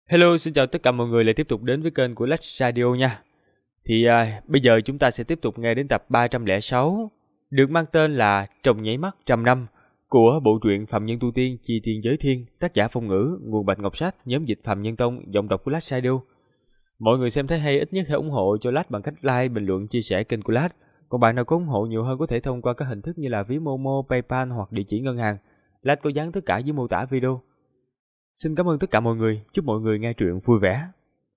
Hello, xin chào tất cả mọi người lại tiếp tục đến với kênh của Lách Radio nha. Bây giờ chúng ta sẽ tiếp tục nghe đến tập 306, được mang tên là Trong nháy mắt trăm năm, của bộ truyện Phạm Nhân Tu Tiên Chi Tiên Giới Thiên, tác giả Phong Ngữ, nguồn Bạch Ngọc Sách, nhóm dịch Phạm Nhân Tông, giọng đọc của Lách Radio. Mọi người xem thấy hay ít nhất hãy ủng hộ cho Lách bằng cách like, bình luận, chia sẻ kênh của Lách. Còn bạn nào có ủng hộ nhiều hơn có thể thông qua các hình thức như là ví Momo, PayPal hoặc địa chỉ ngân hàng. Lách có dán tất cả dưới mô tả video. Xin cảm ơn tất cả mọi người, chúc mọi người nghe truyện vui vẻ.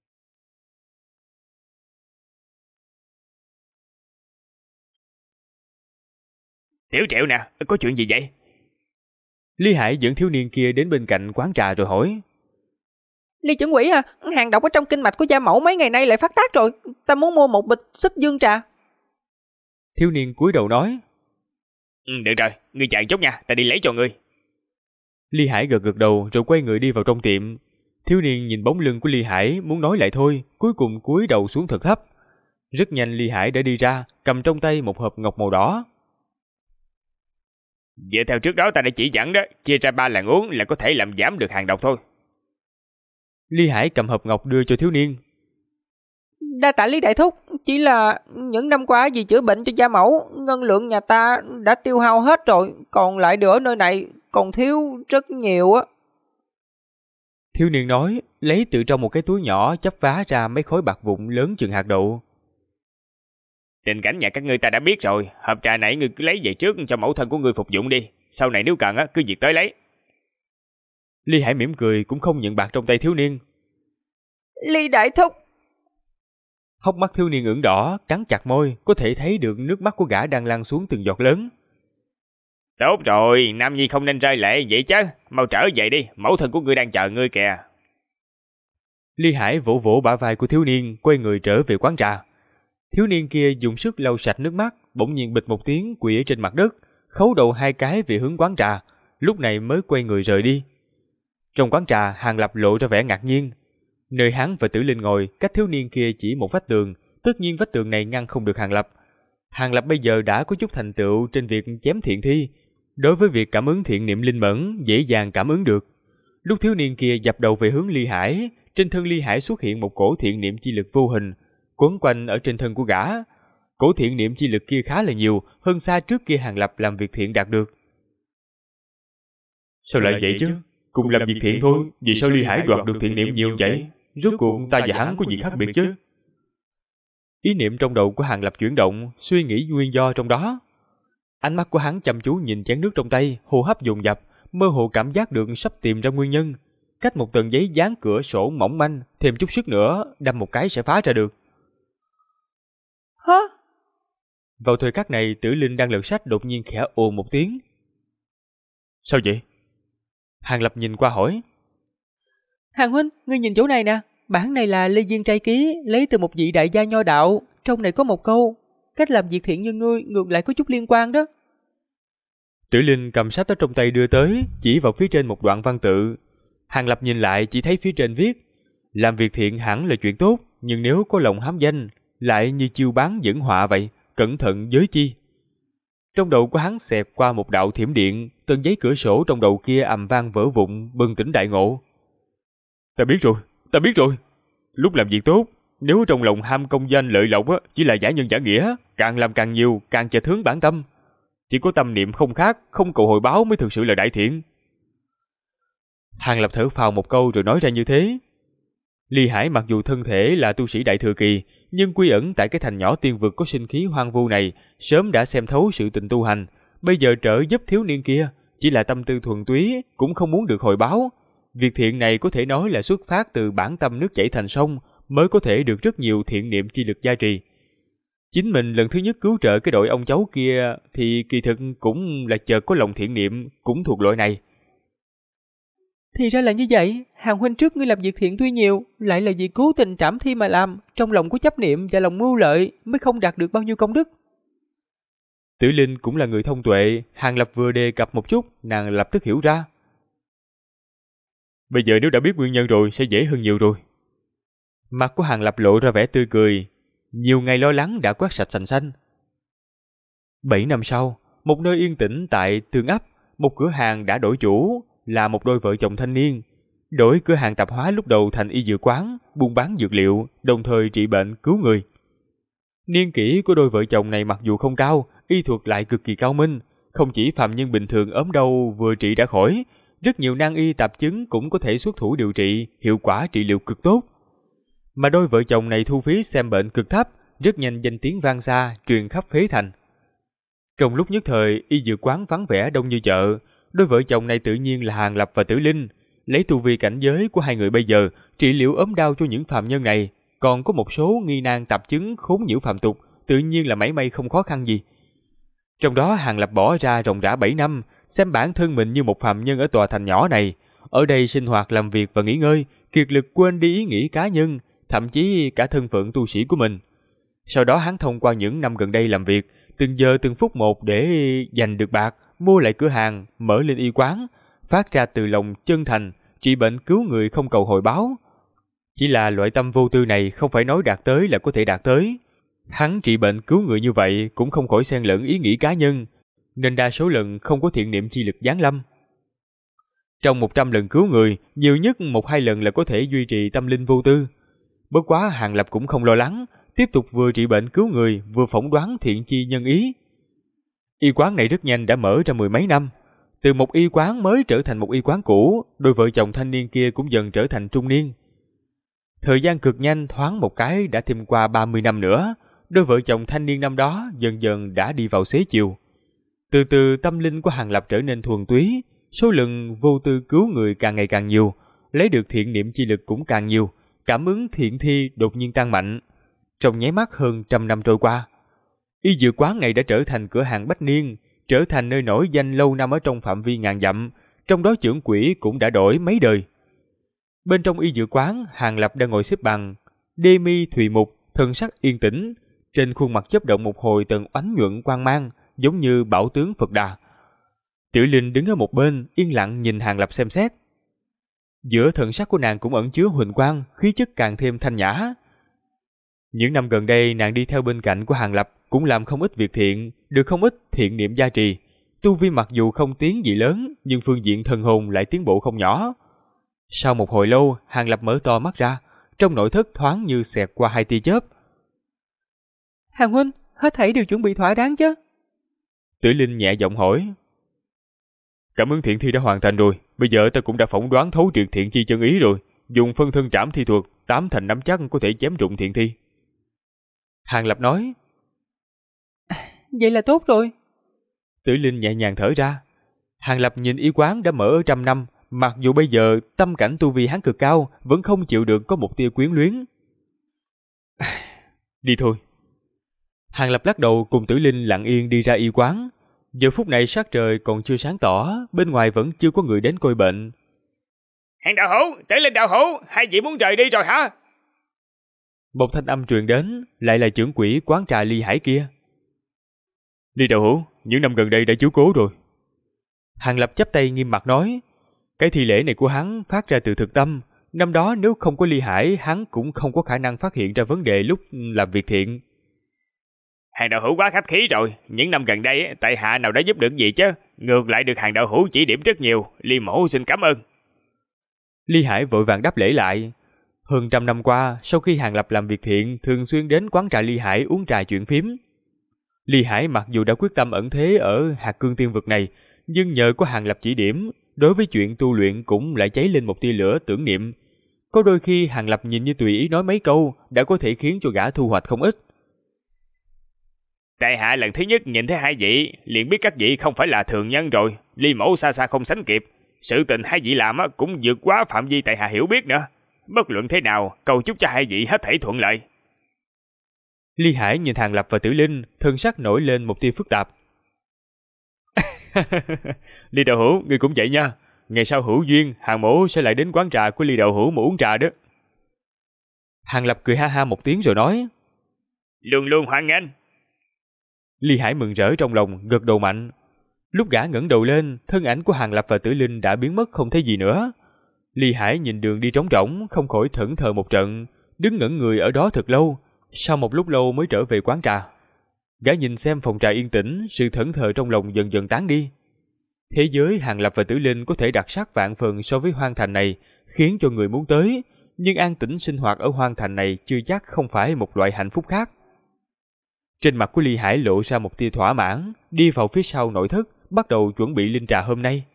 Tiểu Triệu nè, có chuyện gì vậy? Lý Hải dẫn thiếu niên kia đến bên cạnh quán trà rồi hỏi. Ly Chuẩn Quỷ à, hàng độc ở trong kinh mạch của gia mẫu mấy ngày nay lại phát tác rồi. Ta muốn mua một bịch xích dương trà. Thiếu niên cúi đầu nói. Được rồi, ngươi chờ chút nha, ta đi lấy cho ngươi. Lý Hải gật gật đầu rồi quay người đi vào trong tiệm. Thiếu niên nhìn bóng lưng của Lý Hải muốn nói lại thôi, cuối cùng cúi đầu xuống thật thấp. Rất nhanh Lý Hải đã đi ra, cầm trong tay một hộp ngọc màu đỏ. Dựa theo trước đó ta đã chỉ dẫn đó, chia ra 3 lần uống là có thể làm giảm được hàng độc thôi. Lý Hải cầm hộp ngọc đưa cho thiếu niên. Đa tạ Lý Đại Thúc, chỉ là những năm qua vì chữa bệnh cho gia mẫu, ngân lượng nhà ta đã tiêu hao hết rồi, còn lại được ở nơi này còn thiếu rất nhiều á. Thiếu niên nói, lấy từ trong một cái túi nhỏ chắp vá ra mấy khối bạc vụn lớn chừng hạt đậu. Tình cảnh nhà các ngươi ta đã biết rồi, hộp trà này ngươi cứ lấy về trước cho mẫu thân của ngươi phục dụng đi, sau này nếu cần á cứ việc tới lấy. Lý Hải mỉm cười cũng không nhận bạc trong tay thiếu niên. Lý Đại Thúc. Hốc mắt thiếu niên ửng đỏ, cắn chặt môi, có thể thấy được nước mắt của gã đang lan xuống từng giọt lớn. Tốt rồi, Nam Nhi không nên rơi lệ vậy chứ, mau trở về đi, mẫu thân của ngươi đang chờ ngươi kìa. Lý Hải vỗ vỗ bả vai của thiếu niên, quay người trở về quán trà. Thiếu niên kia dùng sức lau sạch nước mắt, bỗng nhiên bịch một tiếng quỳ ở trên mặt đất, khấu đầu 2 cái về hướng quán trà, lúc này mới quay người rời đi. Trong quán trà, Hàng Lập lộ ra vẻ ngạc nhiên. Nơi hắn và Tử Linh ngồi, cách thiếu niên kia chỉ một vách tường, tất nhiên vách tường này ngăn không được Hàng Lập. Hàng Lập bây giờ đã có chút thành tựu trên việc chém thiện thi, đối với việc cảm ứng thiện niệm linh mẫn dễ dàng cảm ứng được. Lúc thiếu niên kia dập đầu về hướng Ly Hải, trên thân Ly Hải xuất hiện một cổ thiện niệm chi lực vô hình, quấn quanh ở trên thân của gã. Cổ thiện niệm chi lực kia khá là nhiều, hơn xa trước kia Hàng Lập làm việc thiện đạt được. Sao lại vậy chứ? Cùng làm việc thiện thôi, vì sao Ly Hải đoạt được thiện niệm nhiều vậy? Rốt cuộc ta và hắn có gì khác biệt chứ? Ý niệm trong đầu của Hàng Lập chuyển động, suy nghĩ nguyên do trong đó. Ánh mắt của hắn chăm chú nhìn chén nước trong tay, hô hấp dồn dập, mơ hồ cảm giác được sắp tìm ra nguyên nhân. Cách một tầng giấy dán cửa sổ mỏng manh, thêm chút sức nữa, đâm một cái sẽ phá ra được. Hả? Vào thời khắc này, Tử Linh đang lật sách đột nhiên khẽ ồ một tiếng. Sao vậy? Hàng Lập nhìn qua hỏi. Hàng huynh, ngươi nhìn chỗ này nè, bản này là Lê Duyên Trai Ký, lấy từ một vị đại gia nho đạo, trong này có một câu, cách làm việc thiện như ngươi ngược lại có chút liên quan đó. Tử Linh cầm sách ở trong tay đưa tới, chỉ vào phía trên một đoạn văn tự. Hàng Lập nhìn lại chỉ thấy phía trên viết, làm việc thiện hẳn là chuyện tốt, nhưng nếu có lòng hám danh, lại như chiêu bán dẫn họa vậy, cẩn thận giới chi. Trong đầu của hắn xẹt qua một đạo thiểm điện, tầng giấy cửa sổ trong đầu kia ầm vang vỡ vụn, bừng tỉnh đại ngộ. Ta biết rồi. Lúc làm việc tốt, nếu trong lòng ham công danh lợi lộc chỉ là giả nhân giả nghĩa, càng làm càng nhiều, càng chệch hướng bản tâm. Chỉ có tâm niệm không khác, không cầu hồi báo mới thực sự là đại thiện. Hàng Lập thở phào một câu rồi nói ra như thế. Ly Hải mặc dù thân thể là tu sĩ đại thừa kỳ, nhưng quy ẩn tại cái thành nhỏ tiên vực có sinh khí hoang vu này, sớm đã xem thấu sự tình tu hành. Bây giờ trợ giúp thiếu niên kia, chỉ là tâm tư thuần túy, cũng không muốn được hồi báo. Việc thiện này có thể nói là xuất phát từ bản tâm nước chảy thành sông, mới có thể được rất nhiều thiện niệm chi lực gia trì. Chính mình lần thứ nhất cứu trợ cái đội ông cháu kia thì kỳ thực cũng là chợt có lòng thiện niệm, cũng thuộc loại này. Thì ra là như vậy, Hàng huynh trước ngươi làm việc thiện tuy nhiều, lại là vì cố tình trảm thi mà làm, trong lòng có chấp niệm và lòng mưu lợi mới không đạt được bao nhiêu công đức. Tử Linh cũng là người thông tuệ, Hàng Lập vừa đề cập một chút, nàng lập tức hiểu ra. Bây giờ nếu đã biết nguyên nhân rồi sẽ dễ hơn nhiều rồi. Mặt của Hàng Lập lộ ra vẻ tươi cười, nhiều ngày lo lắng đã quét sạch sành xanh. 7 năm sau, một nơi yên tĩnh tại Tương Ấp, một cửa hàng đã đổi chủ, là một đôi vợ chồng thanh niên. đổi cửa hàng tạp hóa lúc đầu thành y dược quán, buôn bán dược liệu, đồng thời trị bệnh cứu người. Niên kỷ của đôi vợ chồng này mặc dù không cao, y thuật lại cực kỳ cao minh, không chỉ phàm nhân bình thường ốm đau vừa trị đã khỏi, rất nhiều nan y tạp chứng cũng có thể xuất thủ điều trị, hiệu quả trị liệu cực tốt. Mà đôi vợ chồng này thu phí xem bệnh cực thấp, rất nhanh danh tiếng vang xa, truyền khắp phế thành. Trong lúc nhất thời, y dược quán vắng vẻ đông như chợ, đôi vợ chồng này tự nhiên là Hàng Lập và Tử Linh, lấy tu vi cảnh giới của hai người bây giờ trị liệu ốm đau cho những phàm nhân này, còn có một số nghi nan tạp chứng khốn nhiễu phàm tục, tự nhiên là mảy may không khó khăn gì. Trong đó Hàng Lập bỏ ra ròng rã 7 năm, xem bản thân mình như một phàm nhân ở tòa thành nhỏ này, ở đây sinh hoạt làm việc và nghỉ ngơi, kiệt lực quên đi ý nghĩ cá nhân, thậm chí cả thân phận tu sĩ của mình. Sau đó hắn thông qua những năm gần đây làm việc, từng giờ từng phút một để giành được bạc, mua lại cửa hàng, mở lên y quán, phát ra từ lòng chân thành, trị bệnh cứu người không cầu hồi báo. Chỉ là loại tâm vô tư này không phải nói đạt tới là có thể đạt tới. Hắn trị bệnh cứu người như vậy cũng không khỏi xen lẫn ý nghĩ cá nhân, nên đa số lần không có thiện niệm chi lực giáng lâm. Trong 100 lần cứu người, nhiều nhất 1-2 lần là có thể duy trì tâm linh vô tư. Bất quá Hàng Lập cũng không lo lắng, tiếp tục vừa trị bệnh cứu người, vừa phỏng đoán thiện chi nhân ý. Y quán này rất nhanh đã mở ra 10 mấy năm. Từ một y quán mới trở thành một y quán cũ, đôi vợ chồng thanh niên kia cũng dần trở thành trung niên. Thời gian cực nhanh thoáng một cái đã thêm qua 30 năm nữa, đôi vợ chồng thanh niên năm đó dần dần đã đi vào xế chiều. Từ từ tâm linh của Hàng Lập trở nên thuần túy, số lần vô tư cứu người càng ngày càng nhiều, lấy được thiện niệm chi lực cũng càng nhiều, cảm ứng thiện thi đột nhiên tăng mạnh. Trong nháy mắt hơn 100 năm trôi qua, y dược quán này đã trở thành cửa hàng bách niên, trở thành nơi nổi danh lâu năm ở trong phạm vi ngàn dặm, trong đó trưởng quỹ cũng đã đổi mấy đời. Bên trong y dược quán, Hàng Lập đang ngồi xếp bằng, đê mi thùy mục, thân sắc yên tĩnh, trên khuôn mặt chớp động một hồi tầng oánh nhuận quang mang, giống như bảo tướng Phật Đà. Tử Linh đứng ở một bên, yên lặng nhìn Hàng Lập xem xét. Giữa thần sắc của nàng cũng ẩn chứa huỳnh quang, khí chất càng thêm thanh nhã. Những năm gần đây nàng đi theo bên cạnh của Hàng Lập cũng làm không ít việc thiện, được không ít thiện niệm gia trì. Tu vi mặc dù không tiến gì lớn, nhưng phương diện thần hồn lại tiến bộ không nhỏ. Sau một hồi lâu, Hàng Lập mở to mắt ra, trong nội thất thoáng như xẹt qua 2 tia chớp. Hàng huynh, hết thảy đều chuẩn bị thỏa đáng chứ? Tử Linh nhẹ giọng hỏi. Cảm ứng thiện thi đã hoàn thành rồi, bây giờ ta cũng đã phỏng đoán thấu triệt thiện chi chân ý rồi, dùng phân thân trảm thi thuật, 8 thành nắm chắc có thể chém rụng thiện thi. Hàng Lập nói. Vậy là tốt rồi. Tử Linh nhẹ nhàng thở ra. Hàng Lập nhìn y quán đã mở ở 100 năm, mặc dù bây giờ tâm cảnh tu vi hắn cực cao, vẫn không chịu được có một tia quyến luyến. Đi thôi. Hàng Lập lắc đầu cùng Tử Linh lặng yên đi ra y quán. Giờ phút này sắc trời còn chưa sáng tỏ, bên ngoài vẫn chưa có người đến coi bệnh. Hàng đạo hữu, Tử Linh đạo hữu, hai vị muốn rời đi rồi hả? Một thanh âm truyền đến, lại là trưởng quỹ quán trà Ly Hải kia. Ly đạo hữu, những năm gần đây đã chiếu cố rồi. Hàng Lập chắp tay nghiêm mặt nói. Cái thi lễ này của hắn phát ra từ thực tâm. Năm đó nếu không có Ly Hải, hắn cũng không có khả năng phát hiện ra vấn đề lúc làm việc thiện. Hàng đạo hữu quá khách khí rồi, những năm gần đây tại hạ nào đã giúp được gì chứ, ngược lại được hàng đạo hữu chỉ điểm rất nhiều, Ly mẫu xin cảm ơn. Ly Hải vội vàng đáp lễ lại. Hơn 100 năm qua, sau khi Hàng Lập làm việc thiện, thường xuyên đến quán trà Ly Hải uống trà chuyện phím. Ly Hải mặc dù đã quyết tâm ẩn thế ở Hạt Cương Tiên vực này, nhưng nhờ có Hàng Lập chỉ điểm, đối với chuyện tu luyện cũng lại cháy lên một tia lửa tưởng niệm. Có đôi khi Hàng Lập nhìn như tùy ý nói mấy câu đã có thể khiến cho gã thu hoạch không ít. Tại hạ lần thứ nhất nhìn thấy hai vị, liền biết các vị không phải là thường nhân rồi, Ly mẫu xa xa không sánh kịp. Sự tình hai vị làm cũng vượt quá phạm vi tại hạ hiểu biết nữa. Bất luận thế nào, cầu chúc cho hai vị hết thảy thuận lợi. Ly Hải nhìn Hàng Lập và Tử Linh, thân sắc nổi lên một tia phức tạp. Ly đạo hữu, ngươi cũng vậy nha. Ngày sau hữu duyên, Hàng mẫu sẽ lại đến quán trà của Ly đạo hữu mà uống trà đó. Hàng Lập cười ha ha một tiếng rồi nói. Luôn luôn hoan nghênh. Ly Hải mừng rỡ trong lòng, gật đầu mạnh. Lúc gã ngẩng đầu lên, thân ảnh của Hàng Lập và Tử Linh đã biến mất không thấy gì nữa. Ly Hải nhìn đường đi trống rỗng, không khỏi thẫn thờ một trận, đứng ngẩn người ở đó thật lâu, sau một lúc lâu mới trở về quán trà. Gã nhìn xem phòng trà yên tĩnh, sự thẫn thờ trong lòng dần dần tán đi. Thế giới Hàng Lập và Tử Linh có thể đặc sắc vạn phần so với hoang thành này, khiến cho người muốn tới, nhưng an tĩnh sinh hoạt ở hoang thành này chưa chắc không phải một loại hạnh phúc khác. Trên mặt của Ly Hải lộ ra một tia thỏa mãn, đi vào phía sau nội thất, bắt đầu chuẩn bị linh trà hôm nay.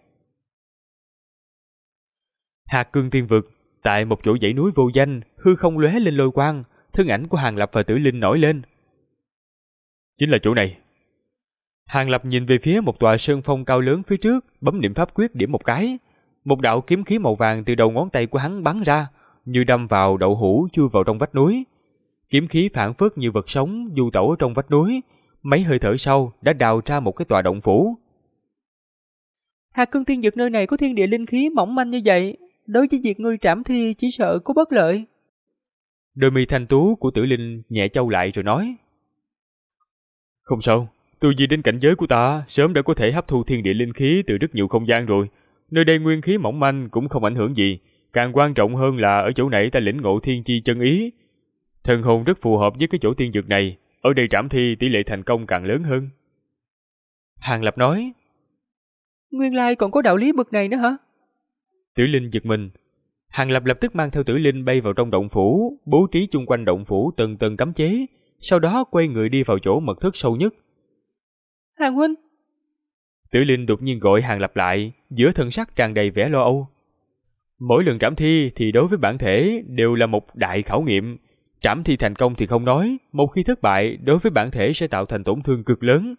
Hạt Cương Tiên Vực, tại một chỗ dãy núi vô danh, hư không lóe lên lôi quang, thân ảnh của Hàng Lập và Tử Linh nổi lên. Chính là chỗ này. Hàng Lập nhìn về phía một tòa sơn phong cao lớn phía trước, bấm niệm pháp quyết điểm một cái. Một đạo kiếm khí màu vàng từ đầu ngón tay của hắn bắn ra, như đâm vào đậu hũ chui vào trong vách núi. Kiếm khí phảng phất như vật sống du tẩu ở trong vách núi, mấy hơi thở sau đã đào ra một cái tòa động phủ. Hạt Cương Tiên Dực nơi này có thiên địa linh khí mỏng manh như vậy, đối với việc ngươi trảm thi chỉ sợ có bất lợi. Đôi mi thanh tú của Tử Linh nhẹ chau lại rồi nói. Không sao, tu vi đến cảnh giới của ta sớm đã có thể hấp thu thiên địa linh khí từ rất nhiều không gian rồi. Nơi đây nguyên khí mỏng manh cũng không ảnh hưởng gì. Càng quan trọng hơn là ở chỗ này ta lĩnh ngộ thiên chi chân ý. Thần hồn rất phù hợp với cái chỗ tiên dược này. Ở đây trảm thi tỷ lệ thành công càng lớn hơn. Hàng Lập nói. Nguyên lai còn có đạo lý bực này nữa hả? Tử Linh giật mình. Hàng Lập lập tức mang theo Tử Linh bay vào trong động phủ, bố trí chung quanh động phủ từng tầng cấm chế, sau đó quay người đi vào chỗ mật thất sâu nhất. Hàng huynh. Tử Linh đột nhiên gọi Hàng Lập lại, giữa thần sắc tràn đầy vẻ lo âu. Mỗi lần trảm thi thì đối với bản thể đều là một đại khảo nghiệm. Trảm thi thành công thì không nói, một khi thất bại đối với bản thể sẽ tạo thành tổn thương cực lớn.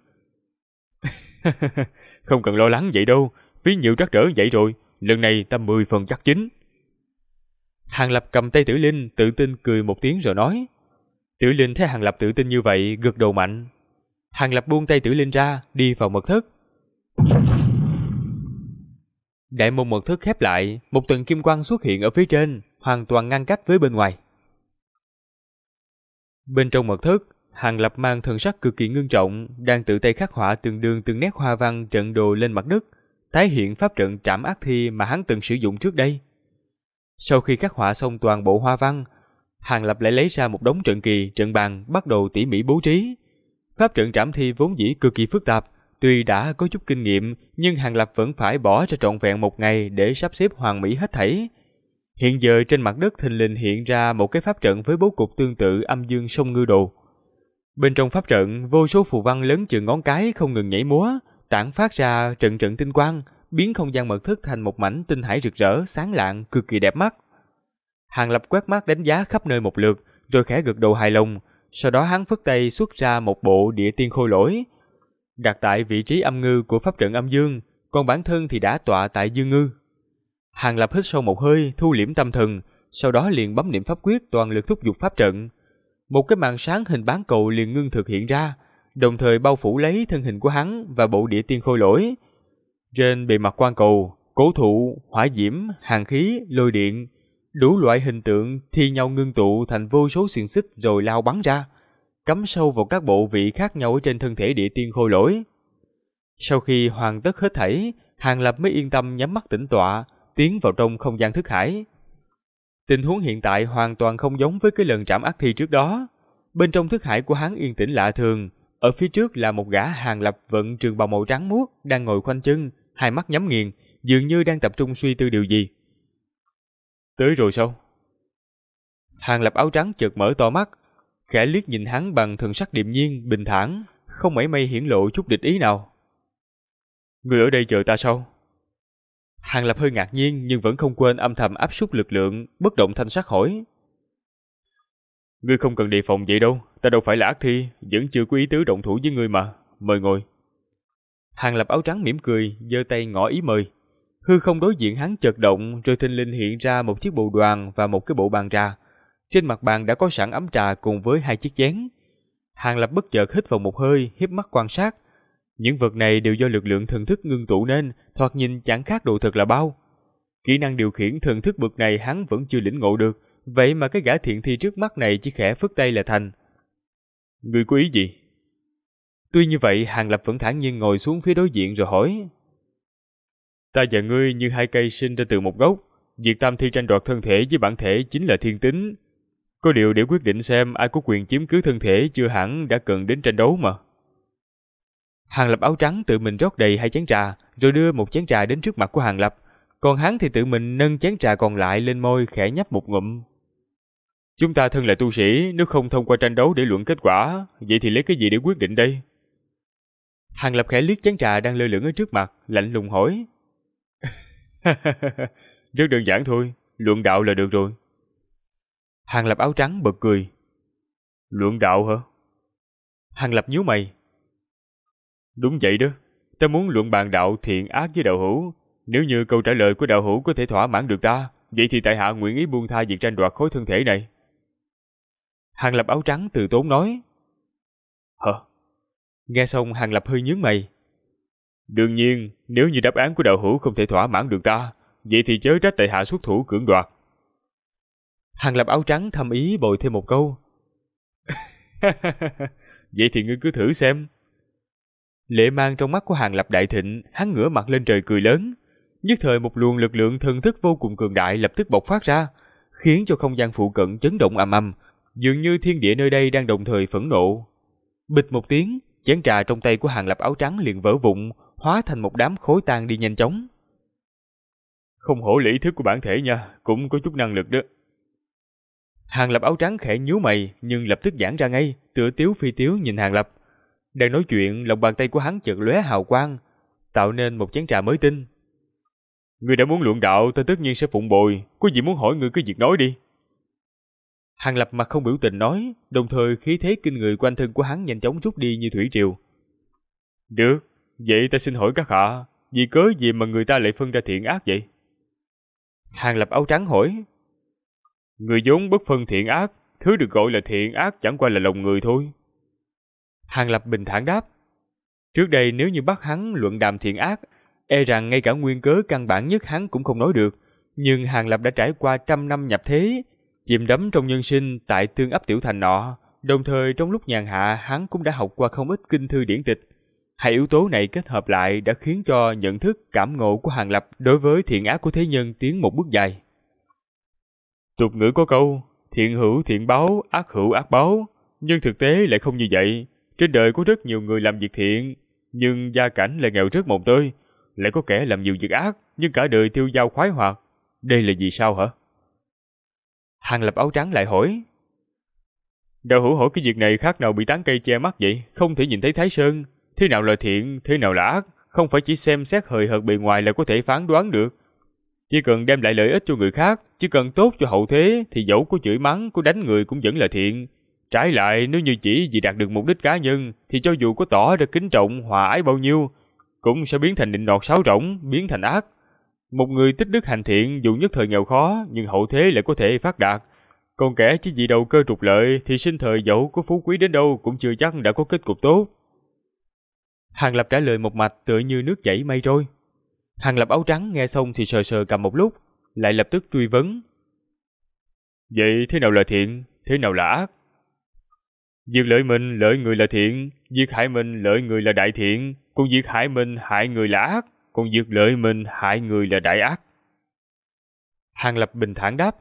Không cần lo lắng vậy đâu, phí nhiều trắc trở vậy rồi, lần này ta 10 phần chắc chín. Hàng Lập cầm tay Tử Linh, tự tin cười một tiếng rồi nói. Tử Linh thấy Hàng Lập tự tin như vậy, gật đầu mạnh. Hàng Lập buông tay Tử Linh ra, đi vào mật thất. Đại môn mật thất khép lại, một tầng kim quang xuất hiện ở phía trên, hoàn toàn ngăn cách với bên ngoài. Bên trong mật thất, Hàng Lập mang thần sắc cực kỳ ngưng trọng, đang tự tay khắc họa từng đường từng nét hoa văn trận đồ lên mặt đất, tái hiện pháp trận trảm ác thi mà hắn từng sử dụng trước đây. Sau khi khắc họa xong toàn bộ hoa văn, Hàng Lập lại lấy ra một đống trận kỳ, trận bàn, bắt đầu tỉ mỉ bố trí. Pháp trận trảm thi vốn dĩ cực kỳ phức tạp, tuy đã có chút kinh nghiệm, nhưng Hàng Lập vẫn phải bỏ ra trọn vẹn một ngày để sắp xếp hoàn mỹ hết thảy. Hiện giờ trên mặt đất thình lình hiện ra một cái pháp trận với bố cục tương tự âm dương sông ngư đồ. Bên trong pháp trận, vô số phù văn lớn chừng ngón cái không ngừng nhảy múa, tản phát ra trận trận tinh quang, biến không gian mật thất thành một mảnh tinh hải rực rỡ, sáng lạng, cực kỳ đẹp mắt. Hàng Lập quét mắt đánh giá khắp nơi một lượt, rồi khẽ gật đầu hài lòng, sau đó hắn phất tay xuất ra một bộ địa tiên khôi lỗi, đặt tại vị trí âm ngư của pháp trận âm dương, còn bản thân thì đã tọa tại dương ngư. Hàng Lập hít sâu một hơi, thu liễm tâm thần, sau đó liền bấm niệm pháp quyết toàn lực thúc giục pháp trận. Một cái màn sáng hình bán cầu liền ngưng thực hiện ra, đồng thời bao phủ lấy thân hình của hắn và bộ địa tiên khôi lỗi. Trên bề mặt quan cầu, cổ thụ, hỏa diễm, hàn khí, lôi điện, đủ loại hình tượng thi nhau ngưng tụ thành vô số xiềng xích rồi lao bắn ra, cắm sâu vào các bộ vị khác nhau ở trên thân thể địa tiên khôi lỗi. Sau khi hoàn tất hết thảy, Hàng Lập mới yên tâm nhắm mắt tĩnh tọa, tiến vào trong không gian thức hải. Tình huống hiện tại hoàn toàn không giống với cái lần trảm ác thi trước đó. Bên trong thức hải của hắn yên tĩnh lạ thường, ở phía trước là một gã Hàng Lập vận trường bào màu trắng muốt đang ngồi khoanh chân, hai mắt nhắm nghiền, dường như đang tập trung suy tư điều gì. Tới rồi sao? Hàng Lập áo trắng chợt mở to mắt, khẽ liếc nhìn hắn bằng thần sắc điềm nhiên, bình thản, không mảy may hiển lộ chút địch ý nào. Người ở đây chờ ta sao? Hàng Lập hơi ngạc nhiên nhưng vẫn không quên âm thầm áp suất lực lượng, bất động thanh sắc hỏi. Ngươi không cần đề phòng vậy đâu, ta đâu phải là ác thi, vẫn chưa có ý tứ động thủ với ngươi mà, mời ngồi. Hàng Lập áo trắng mỉm cười, giơ tay ngỏ ý mời. Hư không đối diện hắn chợt động, rồi thình lình hiện ra một chiếc bồ đoàn và một cái bộ bàn trà. Trên mặt bàn đã có sẵn ấm trà cùng với hai chiếc chén. Hàng Lập bất chợt hít vào một hơi, híp mắt quan sát. Những vật này đều do lực lượng thần thức ngưng tụ nên, thoạt nhìn chẳng khác đồ thật là bao. Kỹ năng điều khiển thần thức bậc này hắn vẫn chưa lĩnh ngộ được, vậy mà cái gã thiện thi trước mắt này chỉ khẽ phất tay là thành. Ngươi có ý gì? Tuy như vậy, Hàng Lập vẫn thản nhiên ngồi xuống phía đối diện rồi hỏi. Ta và ngươi như hai cây sinh ra từ một gốc, việc tam thi tranh đoạt thân thể với bản thể chính là thiên tính. Có điều để quyết định xem ai có quyền chiếm cứ thân thể chưa hẳn đã cần đến tranh đấu mà. Hàng Lập áo trắng tự mình rót đầy hai chén trà, rồi đưa một chén trà đến trước mặt của Hàng Lập, còn hắn thì tự mình nâng chén trà còn lại lên môi khẽ nhấp một ngụm. Chúng ta thân là tu sĩ, nếu không thông qua tranh đấu để luận kết quả, vậy thì lấy cái gì để quyết định đây? Hàng Lập khẽ liếc chén trà đang lơ lửng ở trước mặt, lạnh lùng hỏi. Rất đơn giản thôi, luận đạo là được rồi. Hàng Lập áo trắng bật cười. Luận đạo hả? Hàng Lập nhíu mày. Đúng vậy đó, ta muốn luận bàn đạo thiện ác với đạo hữu. Nếu như câu trả lời của đạo hữu có thể thỏa mãn được ta, vậy thì tại hạ nguyện ý buông tha việc tranh đoạt khối thân thể này. Hàng Lập áo trắng từ tốn nói. Hả? Nghe xong Hàng Lập hơi nhướng mày. Đương nhiên, nếu như đáp án của đạo hữu không thể thỏa mãn được ta, vậy thì chớ trách tại hạ xuất thủ cưỡng đoạt. Hàng Lập áo trắng thầm ý bồi thêm một câu. Vậy thì ngươi cứ thử xem. Lệ mang trong mắt của Hàng Lập đại thịnh, hắn ngửa mặt lên trời cười lớn. Nhất thời một luồng lực lượng thần thức vô cùng cường đại lập tức bộc phát ra, khiến cho không gian phụ cận chấn động ầm ầm, dường như thiên địa nơi đây đang đồng thời phẫn nộ. Bịch một tiếng, chén trà trong tay của Hàng Lập áo trắng liền vỡ vụn, hóa thành một đám khối tan đi nhanh chóng. Không hổ lý thức của bản thể nha, cũng có chút năng lực đó. Hàng Lập áo trắng khẽ nhíu mày, nhưng lập tức giãn ra ngay, tựa tiếu phi tiếu nhìn Hàng Lập. Đang nói chuyện, lòng bàn tay của hắn chợt lóe hào quang, tạo nên một chén trà mới tinh. Ngươi đã muốn luận đạo, ta tất nhiên sẽ phụng bồi, có gì muốn hỏi ngươi cứ việc nói đi. Hàng Lập mặt không biểu tình nói, đồng thời khí thế kinh người quanh thân của hắn nhanh chóng rút đi như thủy triều. Được, vậy ta xin hỏi các hạ, vì cớ gì mà người ta lại phân ra thiện ác vậy? Hàng Lập áo trắng hỏi. Người vốn bất phân thiện ác, thứ được gọi là thiện ác chẳng qua là lòng người thôi. Hàng Lập bình thản đáp. Trước đây nếu như bắt hắn luận đàm thiện ác, e rằng ngay cả nguyên cớ căn bản nhất hắn cũng không nói được. Nhưng Hàng Lập đã trải qua 100 năm nhập thế, chìm đắm trong nhân sinh tại tương ấp tiểu thành nọ, đồng thời trong lúc nhàn hạ hắn cũng đã học qua không ít kinh thư điển tịch. Hai yếu tố này kết hợp lại đã khiến cho nhận thức cảm ngộ của Hàng Lập đối với thiện ác của thế nhân tiến một bước dài. Tục ngữ có câu, thiện hữu thiện báo, ác hữu ác báo, nhưng thực tế lại không như vậy. Trên đời có rất nhiều người làm việc thiện, nhưng gia cảnh lại nghèo rớt mồng tơi, lại có kẻ làm nhiều việc ác, nhưng cả đời tiêu dao khoái hoạt. Đây là vì sao hả? Hàng Lập áo trắng lại hỏi. Đạo hữu hỏi cái việc này khác nào bị tán cây che mắt vậy, không thể nhìn thấy Thái Sơn. Thế nào là thiện, thế nào là ác, không phải chỉ xem xét hời hợt bề ngoài là có thể phán đoán được. Chỉ cần đem lại lợi ích cho người khác, chỉ cần tốt cho hậu thế, thì dẫu có chửi mắng, có đánh người cũng vẫn là thiện. Trái lại, nếu như chỉ vì đạt được mục đích cá nhân, thì cho dù có tỏ ra kính trọng, hòa ái bao nhiêu, cũng sẽ biến thành nịnh nọt sáo rỗng, biến thành ác. Một người tích đức hành thiện dù nhất thời nghèo khó, nhưng hậu thế lại có thể phát đạt. Còn kẻ chỉ vì đầu cơ trục lợi, thì sinh thời dẫu có phú quý đến đâu cũng chưa chắc đã có kết cục tốt. Hàng Lập trả lời một mạch tựa như nước chảy mây trôi. Hàng Lập áo trắng nghe xong thì sờ sờ cầm một lúc, lại lập tức truy vấn. Vậy thế nào là thiện, thế nào là ác? Việc lợi mình lợi người là thiện, việc hại mình lợi người là đại thiện, còn việc hại mình hại người là ác, còn việc lợi mình hại người là đại ác. Hàng Lập bình thản đáp.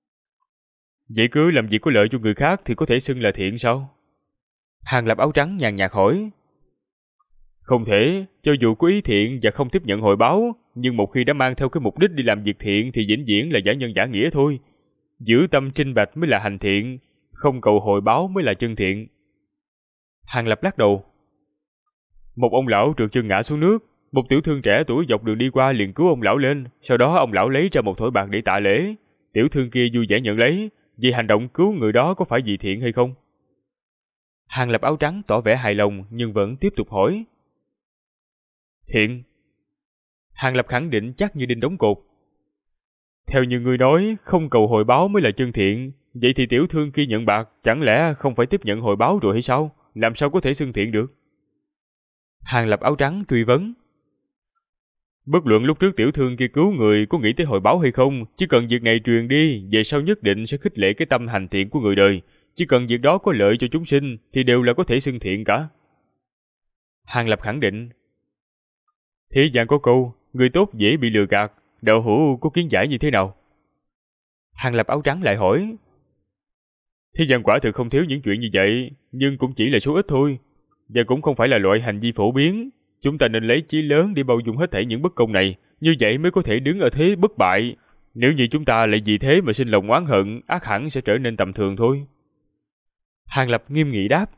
Vậy cứ làm việc có lợi cho người khác thì có thể xưng là thiện sao? Hàng Lập áo trắng nhàn nhạt hỏi. Không thể, cho dù có ý thiện và không tiếp nhận hồi báo, nhưng một khi đã mang theo cái mục đích đi làm việc thiện thì vĩnh viễn là giả nhân giả nghĩa thôi. Giữ tâm trinh bạch mới là hành thiện, không cầu hồi báo mới là chân thiện. Hàng Lập lắc đầu. Một ông lão trượt chân ngã xuống nước, một tiểu thương trẻ tuổi dọc đường đi qua liền cứu ông lão lên, sau đó ông lão lấy ra một thỏi bạc để tạ lễ. Tiểu thương kia vui vẻ nhận lấy, vì hành động cứu người đó có phải vì thiện hay không? Hàng Lập áo trắng tỏ vẻ hài lòng nhưng vẫn tiếp tục hỏi. Thiện. Hàng Lập khẳng định chắc như đinh đóng cột. Theo như ngươi nói, không cầu hồi báo mới là chân thiện, vậy thì tiểu thương kia nhận bạc chẳng lẽ không phải tiếp nhận hồi báo rồi hay sao? Làm sao có thể xưng thiện được? Hàng Lập áo trắng truy vấn. Bất luận lúc trước tiểu thương kia cứu người có nghĩ tới hồi báo hay không, chỉ cần việc này truyền đi, về sau nhất định sẽ khích lệ cái tâm hành thiện của người đời. Chỉ cần việc đó có lợi cho chúng sinh thì đều là có thể xưng thiện cả. Hàng Lập khẳng định. Thế gian có câu, người tốt dễ bị lừa gạt, đạo hữu có kiến giải như thế nào? Hàng Lập áo trắng lại hỏi. Thế gian quả thực không thiếu những chuyện như vậy, nhưng cũng chỉ là số ít thôi, và cũng không phải là loại hành vi phổ biến. Chúng ta nên lấy chí lớn để bao dung hết thảy những bất công này, như vậy mới có thể đứng ở thế bất bại. Nếu như chúng ta lại vì thế mà sinh lòng oán hận, ắt hẳn sẽ trở nên tầm thường thôi. Hàng Lập nghiêm nghị đáp.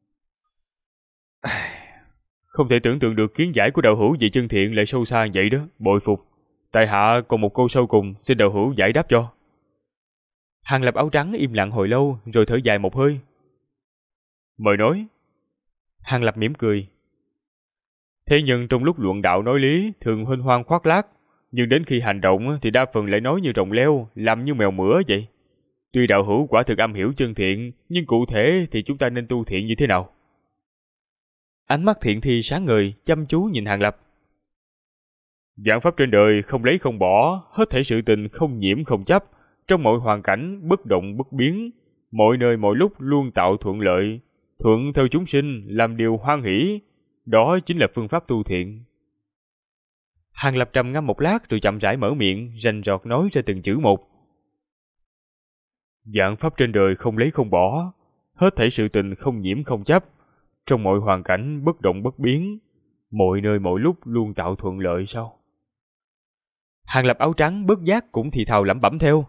Không thể tưởng tượng được kiến giải của đạo hữu về chân thiện lại sâu xa vậy đó, bội phục. Tại hạ còn một câu sau cùng, xin đạo hữu giải đáp cho. Hàng Lập áo trắng im lặng hồi lâu, rồi thở dài một hơi. Mời nói. Hàng Lập mỉm cười. Thế nhưng trong lúc luận đạo nói lý, thường huênh hoang khoác lác, nhưng đến khi hành động thì đa phần lại nói như rồng leo, làm như mèo mửa vậy. Tuy đạo hữu quả thực am hiểu chân thiện, nhưng cụ thể thì chúng ta nên tu thiện như thế nào? Ánh mắt Thiện Thi sáng ngời, chăm chú nhìn Hàng Lập. Vạn pháp trên đời không lấy không bỏ, hết thảy sự tình không nhiễm không chấp, trong mọi hoàn cảnh bất động bất biến, mọi nơi mọi lúc luôn tạo thuận lợi, thuận theo chúng sinh, làm điều hoan hỷ, đó chính là phương pháp tu thiện. Hàng Lập trầm ngâm một lát rồi chậm rãi mở miệng, rành rọt nói ra từng chữ một. Vạn pháp trên đời không lấy không bỏ, hết thảy sự tình không nhiễm không chấp, trong mọi hoàn cảnh bất động bất biến, mọi nơi mọi lúc luôn tạo thuận lợi sao? Hàng Lập áo trắng bất giác cũng thì thào lẩm bẩm theo.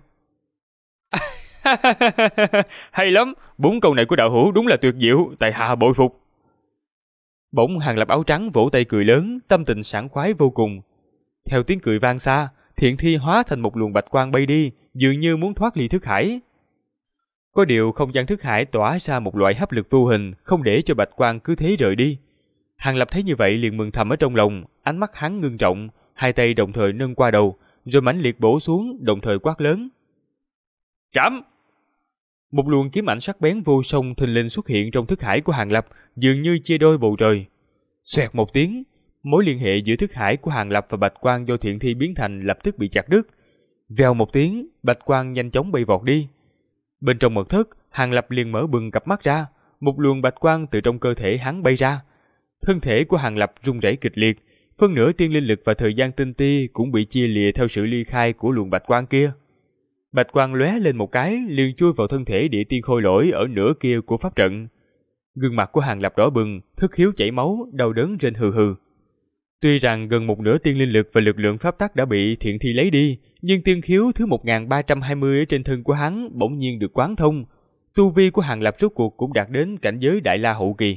Hay lắm, 4 câu này của đạo hữu đúng là tuyệt diệu, tại hạ bội phục. Bỗng Hàng Lập áo trắng vỗ tay cười lớn, tâm tình sảng khoái vô cùng. Theo tiếng cười vang xa, Thiện Thi hóa thành một luồng bạch quang bay đi, dường như muốn thoát ly thức hải. Có điều không gian thức hải tỏa ra một loại hấp lực vô hình, không để cho bạch quang cứ thế rời đi. Hàng Lập thấy như vậy liền mừng thầm ở trong lòng, ánh mắt hắn ngưng trọng, hai tay đồng thời nâng qua đầu, rồi mãnh liệt bổ xuống, đồng thời quát lớn. Trảm! Một luồng kiếm ảnh sắc bén vô song thình lình xuất hiện trong thức hải của Hàng Lập, dường như chia đôi bầu trời. Xoẹt một tiếng, mối liên hệ giữa thức hải của Hàng Lập và bạch quang do Thiện Thi biến thành lập tức bị chặt đứt. Vèo một tiếng, bạch quang nhanh chóng bay vọt đi. Bên trong mật thất, Hàng Lập liền mở bừng cặp mắt ra, một luồng bạch quang từ trong cơ thể hắn bay ra. Thân thể của Hàng Lập rung rẩy kịch liệt, phân nửa tiên linh lực và thời gian tinh ti cũng bị chia lìa theo sự ly khai của luồng bạch quang kia. Bạch quang lóe lên một cái, liền chui vào thân thể địa tiên khôi lỗi ở nửa kia của pháp trận. Gương mặt của Hàng Lập đỏ bừng, thất khiếu chảy máu, đau đớn rên hừ hừ. Tuy rằng gần một nửa tiên linh lực và lực lượng pháp tắc đã bị Thiện Thi lấy đi, nhưng tiên khiếu thứ 1320 ở trên thân của hắn bỗng nhiên được quán thông. Tu vi của Hàng Lập rốt cuộc cũng đạt đến cảnh giới Đại La hậu kỳ.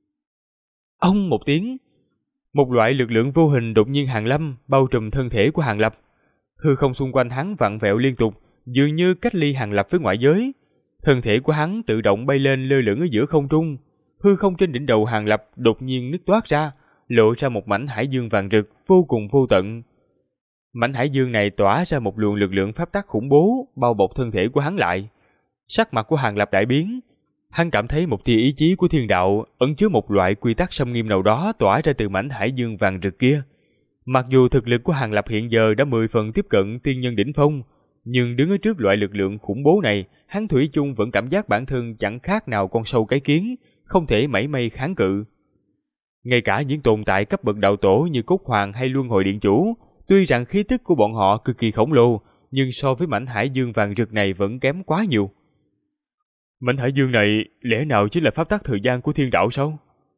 Ông một tiếng, một loại lực lượng vô hình đột nhiên hàng lâm, bao trùm thân thể của Hàng Lập. Hư không xung quanh hắn vặn vẹo liên tục, dường như cách ly Hàng Lập với ngoại giới. Thân thể của hắn tự động bay lên lơ lửng ở giữa không trung. Hư không trên đỉnh đầu Hàng Lập đột nhiên nứt toát ra, lộ ra một mảnh hải dương vàng rực vô cùng vô tận. Mảnh hải dương này tỏa ra một luồng lực lượng pháp tắc khủng bố, bao bọc thân thể của hắn lại. Sắc mặt của Hàng Lập đại biến, hắn cảm thấy một tia ý chí của thiên đạo ẩn chứa một loại quy tắc xâm nghiêm nào đó tỏa ra từ mảnh hải dương vàng rực kia. Mặc dù thực lực của Hàng Lập hiện giờ đã 10 phần tiếp cận tiên nhân đỉnh phong, nhưng đứng ở trước loại lực lượng khủng bố này, hắn thủy chung vẫn cảm giác bản thân chẳng khác nào con sâu cái kiến, không thể mảy may kháng cự. Ngay cả những tồn tại cấp bậc đạo tổ như Cốt Hoàng hay Luân Hồi Điện Chủ, tuy rằng khí tức của bọn họ cực kỳ khổng lồ, nhưng so với mảnh hải dương vàng rực này vẫn kém quá nhiều. Mảnh hải dương này lẽ nào chính là pháp tắc thời gian của thiên đạo sao?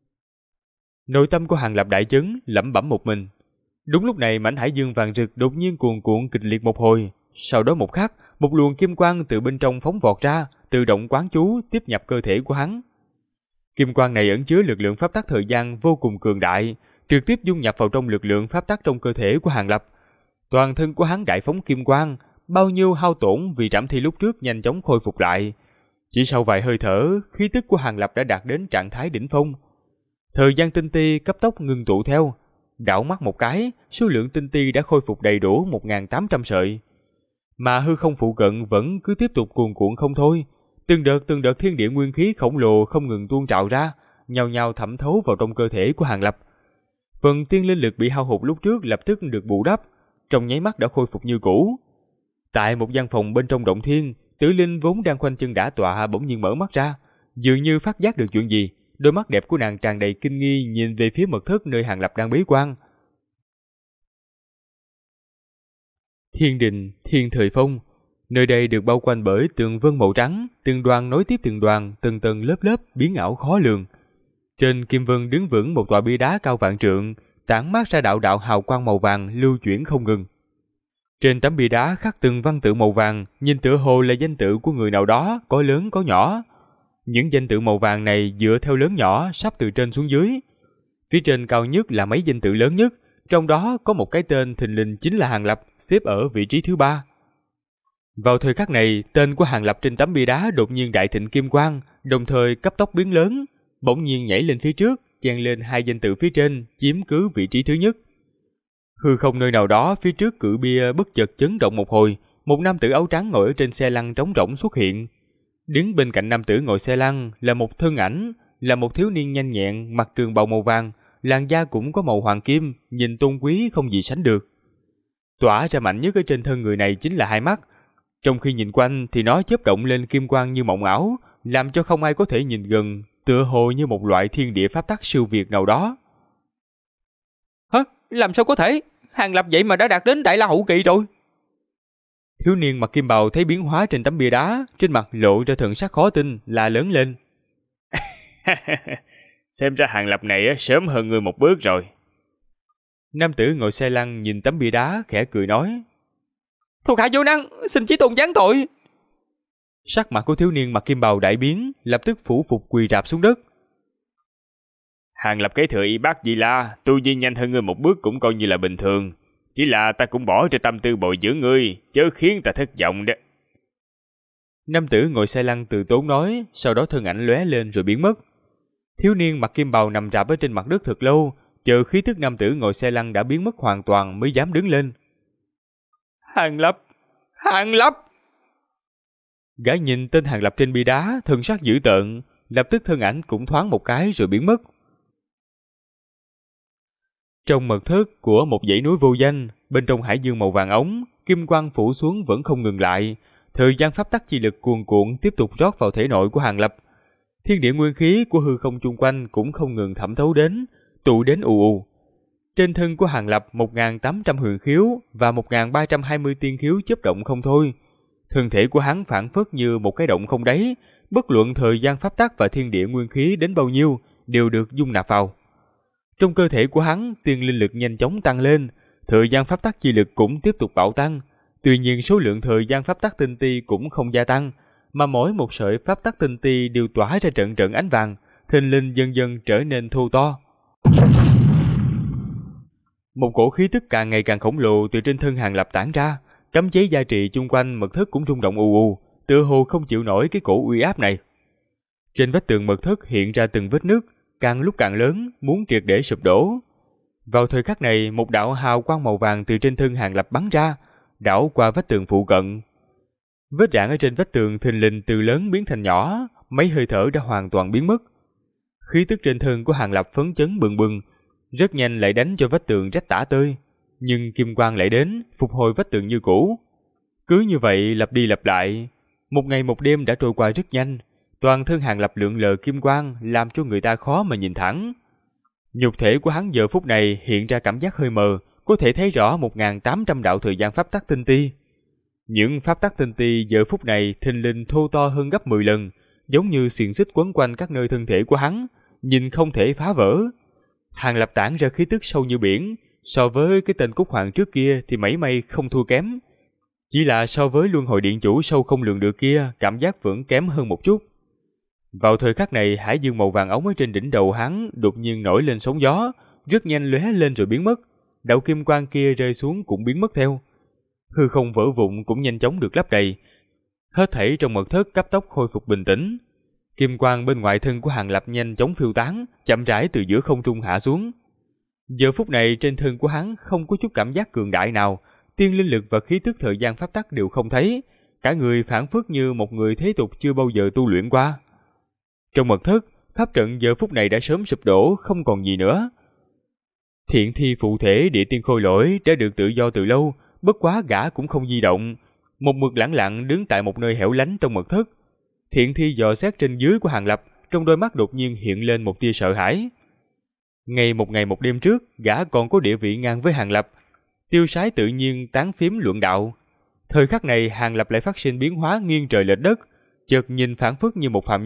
Nội tâm của Hàng Lập đại chấn, lẩm bẩm một mình. Đúng lúc này mảnh hải dương vàng rực đột nhiên cuồn cuộn kịch liệt một hồi, sau đó một khắc, một luồng kim quang từ bên trong phóng vọt ra, tự động quán chú tiếp nhập cơ thể của hắn. Kim quang này ẩn chứa lực lượng pháp tắc thời gian vô cùng cường đại, trực tiếp dung nhập vào trong lực lượng pháp tắc trong cơ thể của Hàng Lập. Toàn thân của hắn đại phóng kim quang, bao nhiêu hao tổn vì Trảm Thi lúc trước nhanh chóng khôi phục lại. Chỉ sau vài hơi thở, khí tức của Hàng Lập đã đạt đến trạng thái đỉnh phong. Thời gian tinh ti cấp tốc ngưng tụ theo, đảo mắt một cái, số lượng tinh ti đã khôi phục đầy đủ 1.800 sợi. Mà hư không phụ cận vẫn cứ tiếp tục cuồn cuộn không thôi. Từng đợt thiên địa nguyên khí khổng lồ không ngừng tuôn trào ra, nhao nhao thẩm thấu vào trong cơ thể của Hàng Lập. Phần tiên linh lực bị hao hụt lúc trước lập tức được bù đắp, trong nháy mắt đã khôi phục như cũ. Tại một gian phòng bên trong động thiên, Tử Linh vốn đang khoanh chân đả tọa bỗng nhiên mở mắt ra, dường như phát giác được chuyện gì, đôi mắt đẹp của nàng tràn đầy kinh nghi nhìn về phía mật thất nơi Hàng Lập đang bế quan. Thiên đình, Thiên Thời Phong, nơi đây được bao quanh bởi tường vân màu trắng, từng đoàn nối tiếp từng đoàn, từng tầng lớp lớp biến ảo khó lường. Trên kim vân đứng vững một tòa bia đá cao vạn trượng, tản mát ra đạo đạo hào quang màu vàng lưu chuyển không ngừng. Trên tấm bia đá khắc từng văn tự màu vàng, nhìn tựa hồ là danh tự của người nào đó, có lớn có nhỏ. Những danh tự màu vàng này dựa theo lớn nhỏ sắp từ trên xuống dưới. Phía trên cao nhất là mấy danh tự lớn nhất, trong đó có một cái tên thình lình chính là Hàng Lập, xếp ở vị trí thứ 3. Vào thời khắc này, tên của Hàng Lập trên tấm bia đá đột nhiên đại thịnh kim quang, đồng thời cấp tốc biến lớn, bỗng nhiên nhảy lên phía trước, chen lên hai danh tự phía trên, chiếm cứ vị trí thứ nhất. Hư không nơi nào đó phía trước cự bia bất chợt chấn động một hồi, một nam tử áo trắng ngồi ở trên xe lăn trống rỗng xuất hiện. Đứng bên cạnh nam tử ngồi xe lăn là một thân ảnh, là một thiếu niên nhanh nhẹn, mặc trường bào màu vàng, làn da cũng có màu hoàng kim, nhìn tôn quý không gì sánh được. Tỏa ra mạnh nhất ở trên thân người này chính là hai mắt. Trong khi nhìn quanh thì nó chớp động lên kim quang như mộng ảo, làm cho không ai có thể nhìn gần, tựa hồ như một loại thiên địa pháp tắc siêu việt nào đó. Hả? Làm sao có thể? Hàng Lập vậy mà đã đạt đến Đại La Hậu Kỳ rồi. Thiếu niên mặc kim bào thấy biến hóa trên tấm bia đá, trên mặt lộ ra thần sắc khó tin, la lớn lên. Xem ra Hàng Lập này sớm hơn ngươi một bước rồi. Nam tử ngồi xe lăn nhìn tấm bia đá khẽ cười nói. Thuộc hạ vô năng, xin chí tôn giáng tội. Sắc mặt của thiếu niên mặc kim bào đại biến, lập tức phủ phục quỳ rạp xuống đất. Hàng Lập kế thừa y bác Di La, tu vi nhanh hơn ngươi một bước cũng coi như là bình thường. Chỉ là ta cũng bỏ ra tâm tư bồi dưỡng ngươi, chớ khiến ta thất vọng đó. Nam tử ngồi xe lăn từ tốn nói, sau đó thân ảnh lóe lên rồi biến mất. Thiếu niên mặc kim bào nằm rạp ở trên mặt đất thật lâu, chờ khí tức nam tử ngồi xe lăn đã biến mất hoàn toàn mới dám đứng lên. Hàng Lập! Hàng Lập! Gã nhìn tên Hàng Lập trên bia đá, thần sắc dữ tợn, lập tức thân ảnh cũng thoáng một cái rồi biến mất. Trong mật thất của một dãy núi vô danh, bên trong hải dương màu vàng ống, kim quang phủ xuống vẫn không ngừng lại, thời gian pháp tắc chi lực cuồn cuộn tiếp tục rót vào thể nội của Hàng Lập. Thiên địa nguyên khí của hư không chung quanh cũng không ngừng thẩm thấu đến, tụ đến ù ù. Trên thân của Hàng Lập 1.800 huyền khiếu và 1.320 tiên khiếu chớp động không thôi. Thân thể của hắn phảng phất như một cái động không đáy, bất luận thời gian pháp tắc và thiên địa nguyên khí đến bao nhiêu đều được dung nạp vào. Trong cơ thể của hắn, tiên linh lực nhanh chóng tăng lên, thời gian pháp tắc chi lực cũng tiếp tục bạo tăng. Tuy nhiên số lượng thời gian pháp tắc tinh ti cũng không gia tăng, mà mỗi một sợi pháp tắc tinh ti đều tỏa ra trận trận ánh vàng, thình lình dần dần trở nên thô to. Một cổ khí tức càng ngày càng khổng lồ từ trên thân Hàng Lập tản ra, cấm chế gia trì chung quanh mật thất cũng rung động ù ù, tựa hồ không chịu nổi cái cổ uy áp này. Trên vách tường mật thất hiện ra từng vết nứt, càng lúc càng lớn, muốn triệt để sụp đổ. Vào thời khắc này, một đạo hào quang màu vàng từ trên thân Hàng Lập bắn ra, đảo qua vách tường phụ cận. Vết rạn ở trên vách tường thình lình từ lớn biến thành nhỏ, mấy hơi thở đã hoàn toàn biến mất. Khí tức trên thân của Hàng Lập phấn chấn bừng bừng, rất nhanh lại đánh cho vách tường rách tả tơi, nhưng kim quang lại đến, phục hồi vách tường như cũ. Cứ như vậy lặp đi lặp lại, một ngày một đêm đã trôi qua rất nhanh, toàn thân Hàng Lập lượn lờ kim quang làm cho người ta khó mà nhìn thẳng. Nhục thể của hắn giờ phút này hiện ra cảm giác hơi mờ, có thể thấy rõ 1.800 đạo thời gian pháp tắc tinh ti. Những pháp tắc tinh ti giờ phút này thình lình thô to hơn gấp 10 lần, giống như xiềng xích quấn quanh các nơi thân thể của hắn, nhìn không thể phá vỡ. Hàng Lập tản ra khí tức sâu như biển, so với cái tên Cúc Hoàng trước kia thì mảy may không thua kém. Chỉ là so với luân hồi điện chủ sâu không lường được kia, cảm giác vẫn kém hơn một chút. Vào thời khắc này, hải dương màu vàng ống ở trên đỉnh đầu hắn đột nhiên nổi lên sóng gió, rất nhanh lóe lên rồi biến mất. Đạo kim quang kia rơi xuống cũng biến mất theo. Hư không vỡ vụn cũng nhanh chóng được lấp đầy. Hết thảy trong mật thất cấp tốc khôi phục bình tĩnh. Kim quang bên ngoài thân của Hàng Lập nhanh chóng phiêu tán, chậm rãi từ giữa không trung hạ xuống. Giờ phút này trên thân của hắn không có chút cảm giác cường đại nào, tiên linh lực và khí tức thời gian pháp tắc đều không thấy, cả người phảng phất như một người thế tục chưa bao giờ tu luyện qua. Trong mật thất, pháp trận giờ phút này đã sớm sụp đổ, không còn gì nữa. Thiện thi phụ thể địa tiên khôi lỗi đã được tự do từ lâu, bất quá gã cũng không di động, một mực lẳng lặng đứng tại một nơi hẻo lánh trong mật thất. Thiện thi dò xét trên dưới của Hàng Lập, trong đôi mắt đột nhiên hiện lên một tia sợ hãi. Ngày một đêm trước, gã còn có địa vị ngang với Hàng Lập, tiêu sái tự nhiên tán phím luận đạo. Thời khắc này Hàng Lập lại phát sinh biến hóa nghiêng trời lệch đất, chợt nhìn phảng phất như một phàm nhân,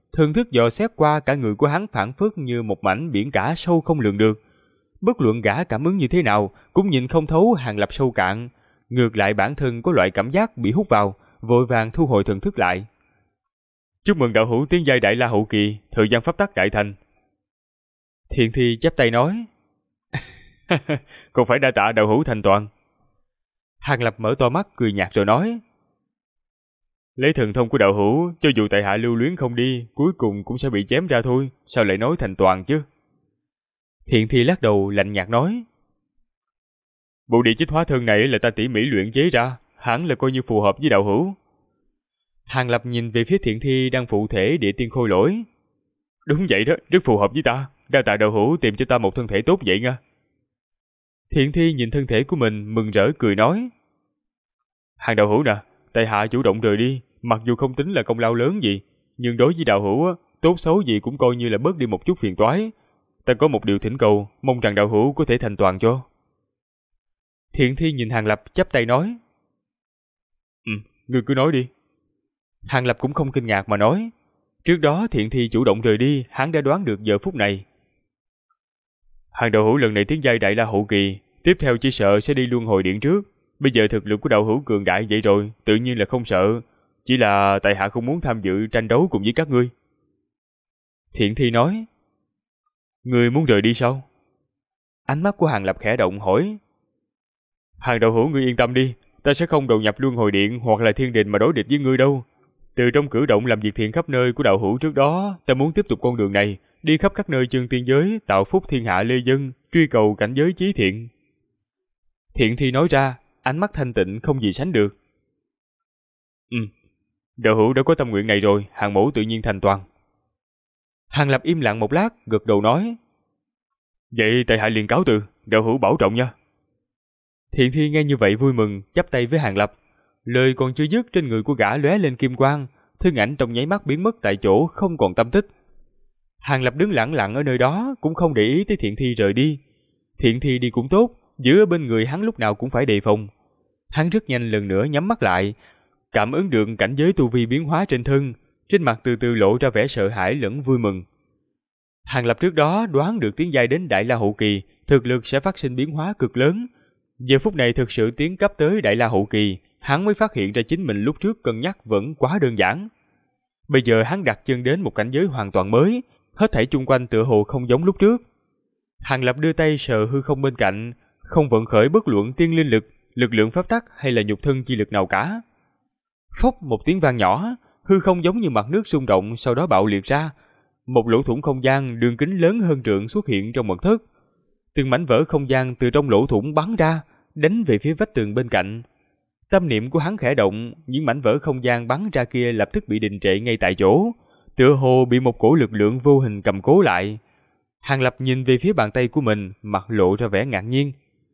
thần thức dò xét qua cả người của hắn phảng phất như một mảnh biển cả sâu không lường được. Bất luận gã cảm ứng như thế nào cũng nhìn không thấu Hàng Lập sâu cạn, ngược lại bản thân có loại cảm giác bị hút vào, vội vàng thu hồi thần thức lại. Chúc mừng đạo hữu tiến giai Đại La hậu kỳ, thời gian pháp tắc đại thành. Thiện Thi chắp tay nói. Không phải đa tạ đạo hữu thành toàn. Hàng Lập mở to mắt cười nhạt rồi nói. Lấy thần thông của đạo hữu, cho dù tại hạ lưu luyến không đi, cuối cùng cũng sẽ bị chém ra thôi, sao lại nói thành toàn chứ? Thiện Thi lắc đầu lạnh nhạt nói. Bộ địa chích hóa thân này là ta tỉ mỉ luyện chế ra, hẳn là coi như phù hợp với đạo hữu. Hàng Lập nhìn về phía Thiện Thi đang phụ thể địa tiên khôi lỗi. Đúng vậy đó, rất phù hợp với ta, đa tạ đạo hữu tìm cho ta một thân thể tốt vậy nha. Thiện Thi nhìn thân thể của mình mừng rỡ cười nói. Hàng đạo hữu nè, tại hạ chủ động rời đi, mặc dù không tính là công lao lớn gì, nhưng đối với đạo hữu tốt xấu gì cũng coi như là bớt đi một chút phiền toái. Ta có một điều thỉnh cầu, mong rằng đạo hữu có thể thành toàn cho. Thiện Thi nhìn Hàng Lập chắp tay nói. Ngươi cứ nói đi. Hàng Lập cũng không kinh ngạc mà nói. Trước đó Thiện Thi chủ động rời đi, hắn đã đoán được giờ phút này. Hàng đạo hữu lần này tiến giai Đại La hậu kỳ, tiếp theo chỉ sợ sẽ đi luân hồi điện trước. Bây giờ thực lực của đạo hữu cường đại vậy rồi, tự nhiên là không sợ. Chỉ là tại hạ không muốn tham dự tranh đấu cùng với các ngươi. Thiện Thi nói. Ngươi muốn rời đi sao? Ánh mắt của Hàng Lập khẽ động hỏi. Hàng đạo hữu ngươi yên tâm đi, ta sẽ không đầu nhập luân hồi điện hoặc là thiên đình mà đối địch với ngươi đâu. Từ trong cử động làm việc thiện khắp nơi của đạo hữu trước đó, ta muốn tiếp tục con đường này, đi khắp các nơi chân tiên giới, tạo phúc thiên hạ lê dân, truy cầu cảnh giới chí thiện. Thiện Thi nói ra, ánh mắt thanh tịnh không gì sánh được. Đạo hữu đã có tâm nguyện này rồi, Hàng mẫu tự nhiên thành toàn. Hàng Lập im lặng một lát, gật đầu nói. Vậy tại hạ liền cáo từ, đạo hữu bảo trọng nha. Thiện Thi nghe như vậy vui mừng, chắp tay với Hàng Lập. Lời còn chưa dứt, trên người của gã lóe lên kim quang, thân ảnh trong nháy mắt biến mất tại chỗ, không còn tâm tích. Hàng Lập đứng lặng lặng ở nơi đó, cũng không để ý tới Thiện Thi rời đi. Thiện Thi đi cũng tốt, giữ ở bên người hắn lúc nào cũng phải đề phòng. Hắn rất nhanh lần nữa nhắm mắt lại, cảm ứng được cảnh giới tu vi biến hóa trên thân, trên mặt từ từ lộ ra vẻ sợ hãi lẫn vui mừng. Hàng Lập trước đó đoán được tiến giai đến Đại La hậu kỳ, thực lực sẽ phát sinh biến hóa cực lớn. Giờ phút này thực sự tiến cấp tới Đại La hậu kỳ, hắn mới phát hiện ra chính mình lúc trước cân nhắc vẫn quá đơn giản. Bây giờ hắn đặt chân đến một cảnh giới hoàn toàn mới, hết thảy chung quanh tựa hồ không giống lúc trước. Hàng Lập đưa tay sờ hư không bên cạnh, không vận khởi bất luận tiên linh lực, lực lượng pháp tắc hay là nhục thân chi lực nào cả. Phốc một tiếng vang nhỏ, hư không giống như mặt nước rung động, sau đó bạo liệt ra. Một lỗ thủng không gian đường kính lớn hơn trượng xuất hiện trong mật thất. Từng mảnh vỡ không gian từ trong lỗ thủng bắn ra, đánh về phía vách tường bên cạnh. Tâm niệm của hắn khẽ động, những mảnh vỡ không gian bắn ra kia lập tức bị đình trệ ngay tại chỗ, tựa hồ bị một cổ lực lượng vô hình cầm cố lại. Hàng Lập nhìn về phía bàn tay của mình, mặt lộ ra vẻ ngạc nhiên.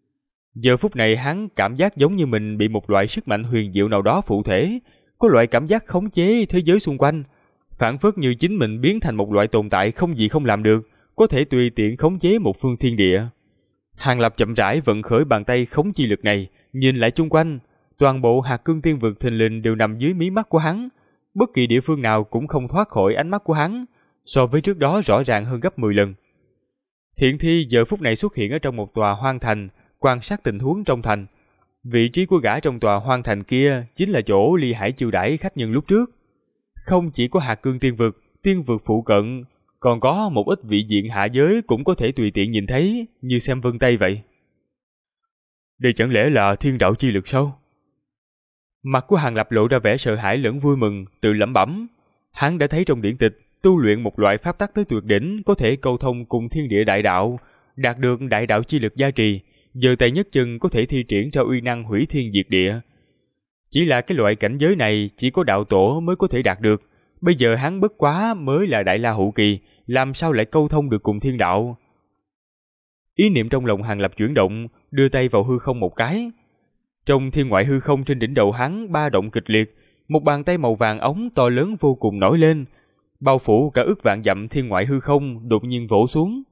Giờ phút này hắn cảm giác giống như mình bị một loại sức mạnh huyền diệu nào đó phụ thể, có loại cảm giác khống chế thế giới xung quanh, phảng phất như chính mình biến thành một loại tồn tại không gì không làm được, có thể tùy tiện khống chế một phương thiên địa. Hàng Lập chậm rãi vận khởi bàn tay khống chi lực này, nhìn lại chung quanh, toàn bộ hạt cương tiên vực thình lình đều nằm dưới mí mắt của hắn, bất kỳ địa phương nào cũng không thoát khỏi ánh mắt của hắn, so với trước đó rõ ràng hơn gấp 10 lần. Thiện Thi giờ phút này xuất hiện ở trong một tòa hoang thành, quan sát tình huống trong thành. Vị trí của gã trong tòa hoang thành kia chính là chỗ Ly Hải chiêu đãi khách nhân lúc trước. Không chỉ có hạt cương tiên vực phụ cận, còn có một ít vị diện hạ giới cũng có thể tùy tiện nhìn thấy, như xem vân tay vậy. Đây chẳng lẽ là thiên đạo chi lực sao? Mặt của Hàng Lập lộ ra vẻ sợ hãi lẫn vui mừng, tự lẩm bẩm. Hắn đã thấy trong điển tịch, tu luyện một loại pháp tắc tới tuyệt đỉnh có thể câu thông cùng thiên địa đại đạo, đạt được đại đạo chi lực gia trì, giơ tay nhấc chân có thể thi triển ra uy năng hủy thiên diệt địa. Chỉ là cái loại cảnh giới này chỉ có đạo tổ mới có thể đạt được, bây giờ hắn bất quá mới là Đại La hậu kỳ, làm sao lại câu thông được cùng thiên đạo? Ý niệm trong lòng Hàng Lập chuyển động, đưa tay vào hư không một cái. Trong thiên ngoại hư không trên đỉnh đầu hắn ba động kịch liệt, một bàn tay màu vàng ống to lớn vô cùng nổi lên, bao phủ cả ức vạn dặm thiên ngoại hư không, đột nhiên vỗ xuống.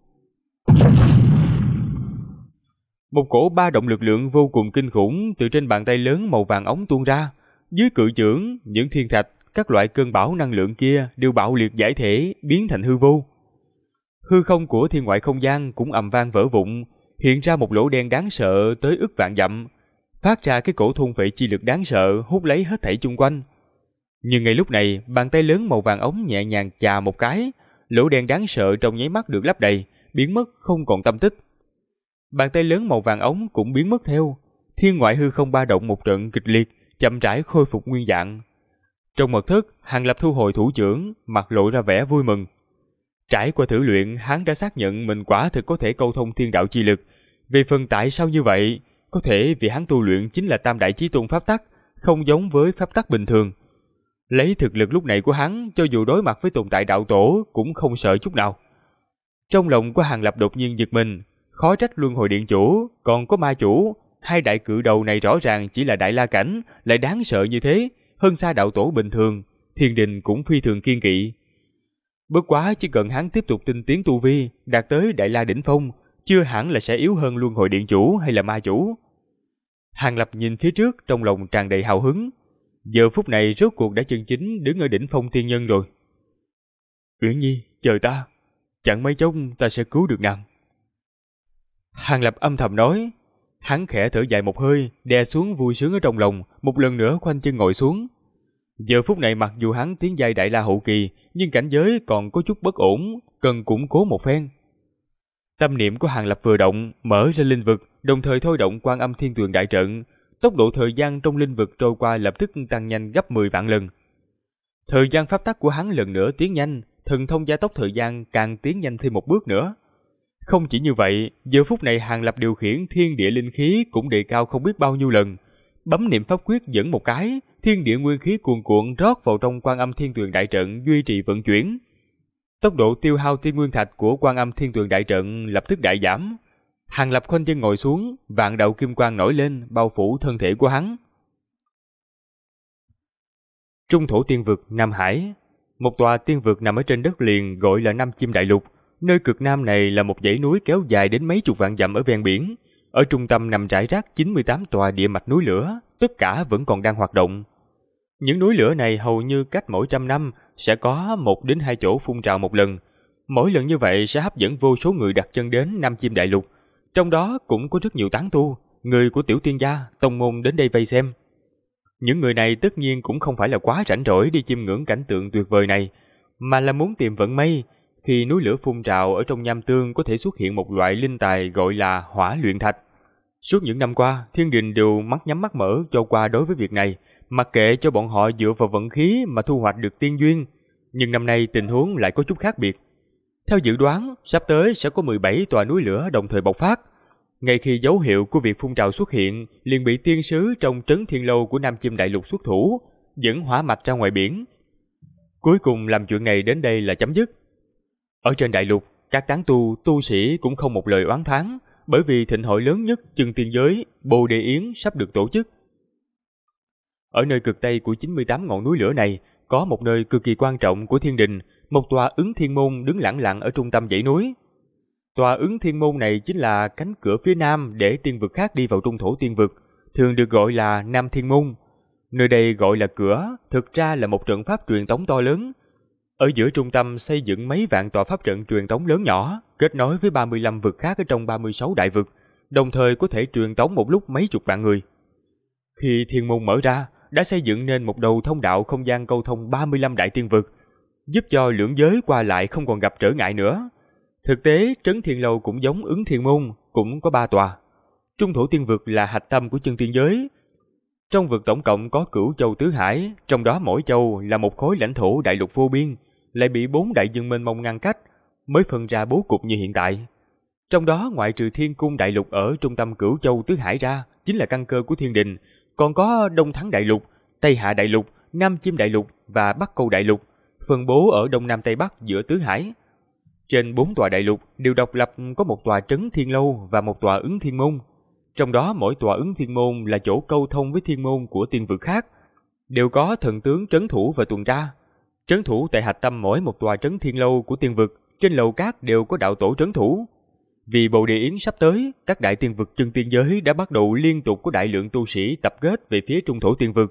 Một cổ ba động lực lượng vô cùng kinh khủng từ trên bàn tay lớn màu vàng ống tuôn ra, dưới cự chưởng, những thiên thạch, các loại cơn bão năng lượng kia đều bạo liệt giải thể, biến thành hư vô. Hư không của thiên ngoại không gian cũng ầm vang vỡ vụn, hiện ra một lỗ đen đáng sợ tới ức vạn dặm, phát ra cái cổ thôn phệ chi lực đáng sợ hút lấy hết thảy chung quanh. Nhưng ngay lúc này, bàn tay lớn màu vàng ống nhẹ nhàng chà một cái, lỗ đen đáng sợ trong nháy mắt được lấp đầy, biến mất không còn tâm tích. Bàn tay lớn màu vàng ống cũng biến mất theo, thiên ngoại hư không ba động một trận kịch liệt, chậm rãi khôi phục nguyên dạng. Trong mật thất, Hàng Lập thu hồi thủ trưởng, mặt lộ ra vẻ vui mừng. Trải qua thử luyện, hắn đã xác nhận mình quả thực có thể câu thông thiên đạo chi lực. Về phần tại sao như vậy, có thể vì hắn tu luyện chính là Tam Đại Chí Tôn pháp tắc, không giống với pháp tắc bình thường. Lấy thực lực lúc này của hắn, cho dù đối mặt với tồn tại đạo tổ cũng không sợ chút nào. Trong lòng của Hàng Lập đột nhiên giật mình, khó trách Luân Hồi Điện Chủ, còn có Ma Chủ, hai đại cự đầu này rõ ràng chỉ là đại la cảnh, lại đáng sợ như thế, hơn xa đạo tổ bình thường, thiên đình cũng phi thường kiên kỵ. Bất quá chỉ cần hắn tiếp tục tinh tiến tu vi, đạt tới đại la đỉnh phong, chưa hẳn là sẽ yếu hơn Luân Hồi Điện Chủ hay là Ma Chủ. Hàng Lập nhìn phía trước trong lòng tràn đầy hào hứng. Giờ phút này rốt cuộc đã chân chính đứng ở đỉnh phong thiên nhân rồi. Uyển Nhi, chờ ta, chẳng mấy chốc ta sẽ cứu được nàng. Hàng Lập âm thầm nói. Hắn khẽ thở dài một hơi, đè xuống vui sướng ở trong lòng, một lần nữa khoanh chân ngồi xuống. Giờ phút này mặc dù hắn tiến giai đại la hậu kỳ, nhưng cảnh giới còn có chút bất ổn, cần củng cố một phen. Tâm niệm của Hàng Lập vừa động, mở ra linh vực, đồng thời thôi động Quan Âm Thiên Tuyền đại trận. Tốc độ thời gian trong linh vực trôi qua lập tức tăng nhanh gấp 10 vạn lần. Thời gian pháp tắc của hắn lần nữa tiến nhanh, thần thông gia tốc thời gian càng tiến nhanh thêm một bước nữa. Không chỉ như vậy, giờ phút này Hàng Lập điều khiển thiên địa linh khí cũng đề cao không biết bao nhiêu lần. Bấm niệm pháp quyết dẫn một cái, thiên địa nguyên khí cuồn cuộn rót vào trong Quan Âm Thiên Tuyền đại trận duy trì vận chuyển. Tốc độ tiêu hao tiên nguyên thạch của Quan Âm Thiên Tuyền đại trận lập tức đại giảm. Hàng Lập khoanh chân ngồi xuống, vạn đạo kim quang nổi lên bao phủ thân thể của hắn. Trung thổ tiên vực Nam Hải, một tòa tiên vực nằm ở trên đất liền gọi là Nam Chim Đại Lục. Nơi cực nam này là một dãy núi kéo dài đến mấy chục vạn dặm ở ven biển. Ở trung tâm nằm rải rác 98 tòa địa mạch núi lửa, tất cả vẫn còn đang hoạt động. Những núi lửa này hầu như cách mỗi 100 năm sẽ có 1 đến 2 chỗ phun trào một lần. Mỗi lần như vậy sẽ hấp dẫn vô số người đặt chân đến Nam Chim Đại Lục. Trong đó cũng có rất nhiều tán tu, người của tiểu tiên gia, tông môn đến đây vây xem. Những người này tất nhiên cũng không phải là quá rảnh rỗi đi chiêm ngưỡng cảnh tượng tuyệt vời này, mà là muốn tìm vận may. Khi núi lửa phun trào ở trong nham tương có thể xuất hiện một loại linh tài gọi là hỏa luyện thạch. Suốt những năm qua, thiên đình đều mắt nhắm mắt mở cho qua đối với việc này, mặc kệ cho bọn họ dựa vào vận khí mà thu hoạch được tiên duyên. Nhưng năm nay tình huống lại có chút khác biệt. Theo dự đoán, sắp tới sẽ có 17 tòa núi lửa đồng thời bộc phát. Ngay khi dấu hiệu của việc phun trào xuất hiện, liền bị tiên sứ trong trấn thiên lâu của Nam Chim Đại Lục xuất thủ, dẫn hỏa mạch ra ngoài biển. Cuối cùng làm chuyện này đến đây là chấm dứt. Ở trên đại lục, các tán tu sĩ cũng không một lời oán thán, bởi vì thịnh hội lớn nhất chân tiên giới, Bồ Đề Yến sắp được tổ chức. Ở nơi cực tây của 98 ngọn núi lửa này, có một nơi cực kỳ quan trọng của thiên đình, một tòa Ứng Thiên Môn đứng lẳng lặng ở trung tâm dãy núi. Tòa Ứng Thiên Môn này chính là cánh cửa phía nam để tiên vực khác đi vào trung thổ tiên vực, thường được gọi là Nam Thiên Môn. Nơi đây gọi là cửa, thực ra là một trận pháp truyền tống to lớn. Ở giữa trung tâm xây dựng mấy vạn tòa pháp trận truyền tống lớn nhỏ, kết nối với 35 vực khác ở trong 36 đại vực, đồng thời có thể truyền tống một lúc mấy chục vạn người. Khi thiên môn mở ra, đã xây dựng nên một đầu thông đạo không gian câu thông 35 đại tiên vực, giúp cho lưỡng giới qua lại không còn gặp trở ngại nữa. Thực tế, Trấn Thiên Lâu cũng giống Ứng Thiên Môn, cũng có 3 tòa. Trung thổ tiên vực là hạch tâm của chân tiên giới. Trong vực tổng cộng có Cửu Châu Tứ Hải, trong đó mỗi châu là một khối lãnh thổ đại lục vô biên, lại bị 4 đại dương mênh mông ngăn cách, mới phân ra bố cục như hiện tại. Trong đó ngoại trừ Thiên Cung đại lục ở trung tâm Cửu Châu Tứ Hải ra, chính là căn cơ của thiên đình, còn có Đông Thắng đại lục, Tây Hạ đại lục, Nam Chiêm đại lục và Bắc Câu đại lục, phân bố ở đông nam tây bắc giữa tứ hải. Trên 4 tòa đại lục đều độc lập có một tòa Trấn Thiên Lâu và một tòa Ứng Thiên Môn. Trong đó mỗi tòa Ứng Thiên Môn là chỗ câu thông với thiên môn của tiên vực khác, đều có thần tướng trấn thủ và tuần tra. Trấn thủ tại hạch tâm mỗi một tòa Trấn Thiên Lâu của tiên vực, trên lầu cát đều có đạo tổ trấn thủ. Vì Bồ Đề Yến sắp tới, các đại tiên vực chân tiên giới đã bắt đầu liên tục có đại lượng tu sĩ tập kết về phía trung thổ tiên vực.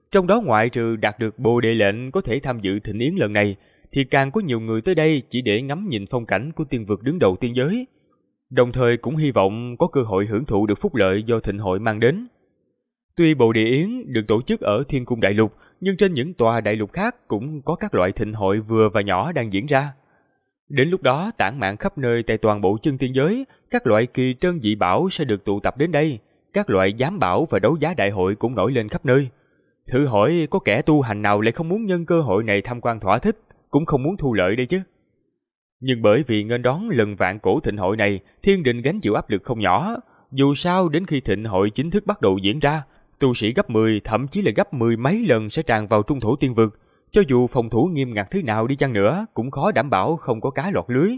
Trong đó ngoại trừ đạt được Bồ Đề lệnh có thể tham dự thịnh yến lần này, thì càng có nhiều người tới đây chỉ để ngắm nhìn phong cảnh của tiên vực đứng đầu tiên giới, đồng thời cũng hy vọng có cơ hội hưởng thụ được phúc lợi do thịnh hội mang đến. Tuy Bồ Đề Yến được tổ chức ở Thiên Cung Đại Lục, nhưng trên những tòa đại lục khác cũng có các loại thịnh hội vừa và nhỏ đang diễn ra. Đến lúc đó, tản mạn khắp nơi tại toàn bộ chân tiên giới, các loại kỳ trân dị bảo sẽ được tụ tập đến đây, các loại giám bảo và đấu giá đại hội cũng nổi lên khắp nơi. Thử hỏi có kẻ tu hành nào lại không muốn nhân cơ hội này tham quan thỏa thích, cũng không muốn thu lợi đây chứ. Nhưng bởi vì nghênh đón lần vạn cổ thịnh hội này, thiên đình gánh chịu áp lực không nhỏ. Dù sao đến khi thịnh hội chính thức bắt đầu diễn ra, tu sĩ gấp 10, thậm chí là gấp 10 mấy lần sẽ tràn vào trung thổ tiên vực. Cho dù phòng thủ nghiêm ngặt thế nào đi chăng nữa, cũng khó đảm bảo không có cá lọt lưới.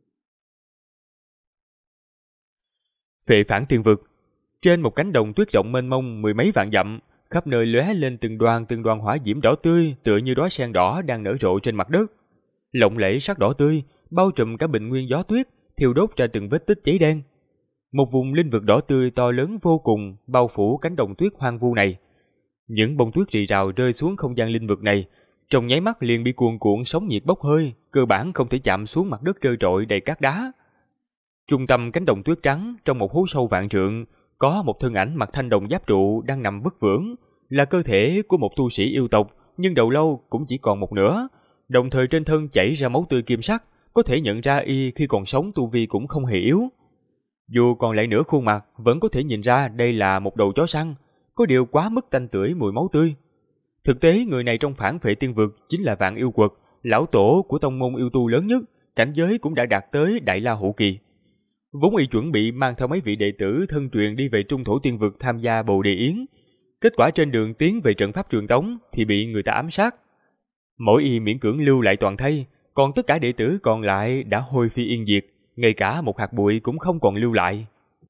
Phệ Phản Tiên Vực. Trên một cánh đồng tuyết rộng mênh mông 10 mấy vạn dặm, khắp nơi lóe lên từng đoàn hỏa diễm đỏ tươi, tựa như đóa sen đỏ đang nở rộ trên mặt đất. Lộng lẫy sắc đỏ tươi, bao trùm cả bình nguyên gió tuyết, thiêu đốt ra từng vết tích cháy đen. Một vùng linh vực đỏ tươi to lớn vô cùng bao phủ cánh đồng tuyết hoang vu này. Những bông tuyết rì rào rơi xuống không gian linh vực này, trong nháy mắt liền bị cuồn cuộn sóng nhiệt bốc hơi, cơ bản không thể chạm xuống mặt đất trơ trọi đầy cát đá. Trung tâm cánh đồng tuyết trắng, trong một hố sâu vạn trượng, có một thân ảnh mặc thanh đồng giáp trụ đang nằm vất vưởng, là cơ thể của một tu sĩ yêu tộc, nhưng đầu lâu cũng chỉ còn một nửa, đồng thời trên thân chảy ra máu tươi kim sắc, có thể nhận ra y khi còn sống tu vi cũng không hề yếu. Dù còn lại nửa khuôn mặt, vẫn có thể nhìn ra đây là một đầu chó săn, có điều quá mức tanh tưởi mùi máu tươi. Thực tế người này trong Phản Phệ Tiên Vực chính là Vạn Yêu Quật, lão tổ của tông môn yêu tu lớn nhất, cảnh giới cũng đã đạt tới Đại La Hậu Kỳ. Vốn y chuẩn bị mang theo mấy vị đệ tử thân truyền đi về Trung Thổ Tiên Vực tham gia Bồ Đề Yến. Kết quả trên đường tiến về trận pháp truyền tống thì bị người ta ám sát. Mỗi y miễn cưỡng lưu lại toàn thây, còn tất cả đệ tử còn lại đã hôi phi yên diệt, ngay cả một hạt bụi cũng không còn lưu lại.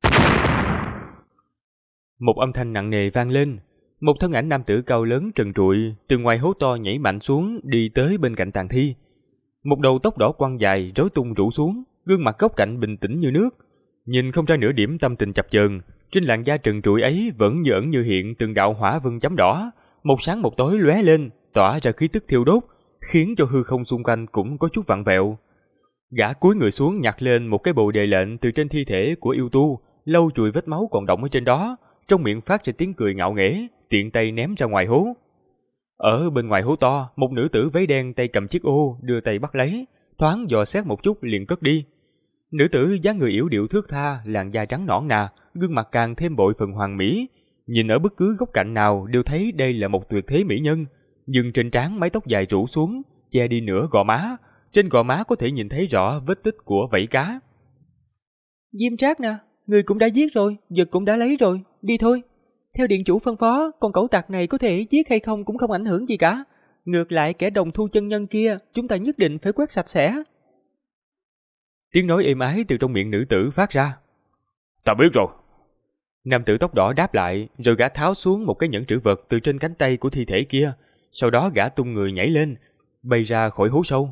Một âm thanh nặng nề vang lên, một thân ảnh nam tử cao lớn trần trụi từ ngoài hố to nhảy mạnh xuống, đi tới bên cạnh tàn thi. Một đầu tóc đỏ quăn dài rối tung rủ xuống, gương mặt góc cạnh bình tĩnh như nước, nhìn không ra nửa điểm tâm tình chập chờn. Trên làn da trần trụi ấy vẫn như ẩn như hiện từng đạo hỏa vân chấm đỏ, một sáng một tối lóe lên, tỏa ra khí tức thiêu đốt, khiến cho hư không xung quanh cũng có chút vặn vẹo. Gã cúi người xuống nhặt lên một cái bồ đề lệnh từ trên thi thể của yêu tu, lau chùi vết máu còn đọng ở trên đó, trong miệng phát ra tiếng cười ngạo nghễ, tiện tay ném ra ngoài hố. Ở bên ngoài hố to, một nữ tử váy đen tay cầm chiếc ô đưa tay bắt lấy, thoáng dò xét một chút liền cất đi. Nữ tử dáng người yểu điệu thướt tha, làn da trắng nõn nà, gương mặt càng thêm bội phần hoàn mỹ, nhìn ở bất cứ góc cạnh nào đều thấy đây là một tuyệt thế mỹ nhân. Nhưng trên trán mái tóc dài rủ xuống, che đi nửa gò má, trên gò má có thể nhìn thấy rõ vết tích của vảy cá. Diêm Trác nè, người cũng đã giết rồi, vật cũng đã lấy rồi, đi thôi. Theo điện chủ phân phó, con cẩu tặc này có thể giết hay không cũng không ảnh hưởng gì cả. Ngược lại kẻ đồng thu chân nhân kia, chúng ta nhất định phải quét sạch sẽ. Tiếng nói êm ái từ trong miệng nữ tử phát ra. Ta biết rồi. Nam tử tóc đỏ đáp lại, rồi gã tháo xuống một cái nhẫn trữ vật từ trên cánh tay của thi thể kia. Sau đó gã tung người nhảy lên, bay ra khỏi hố sâu.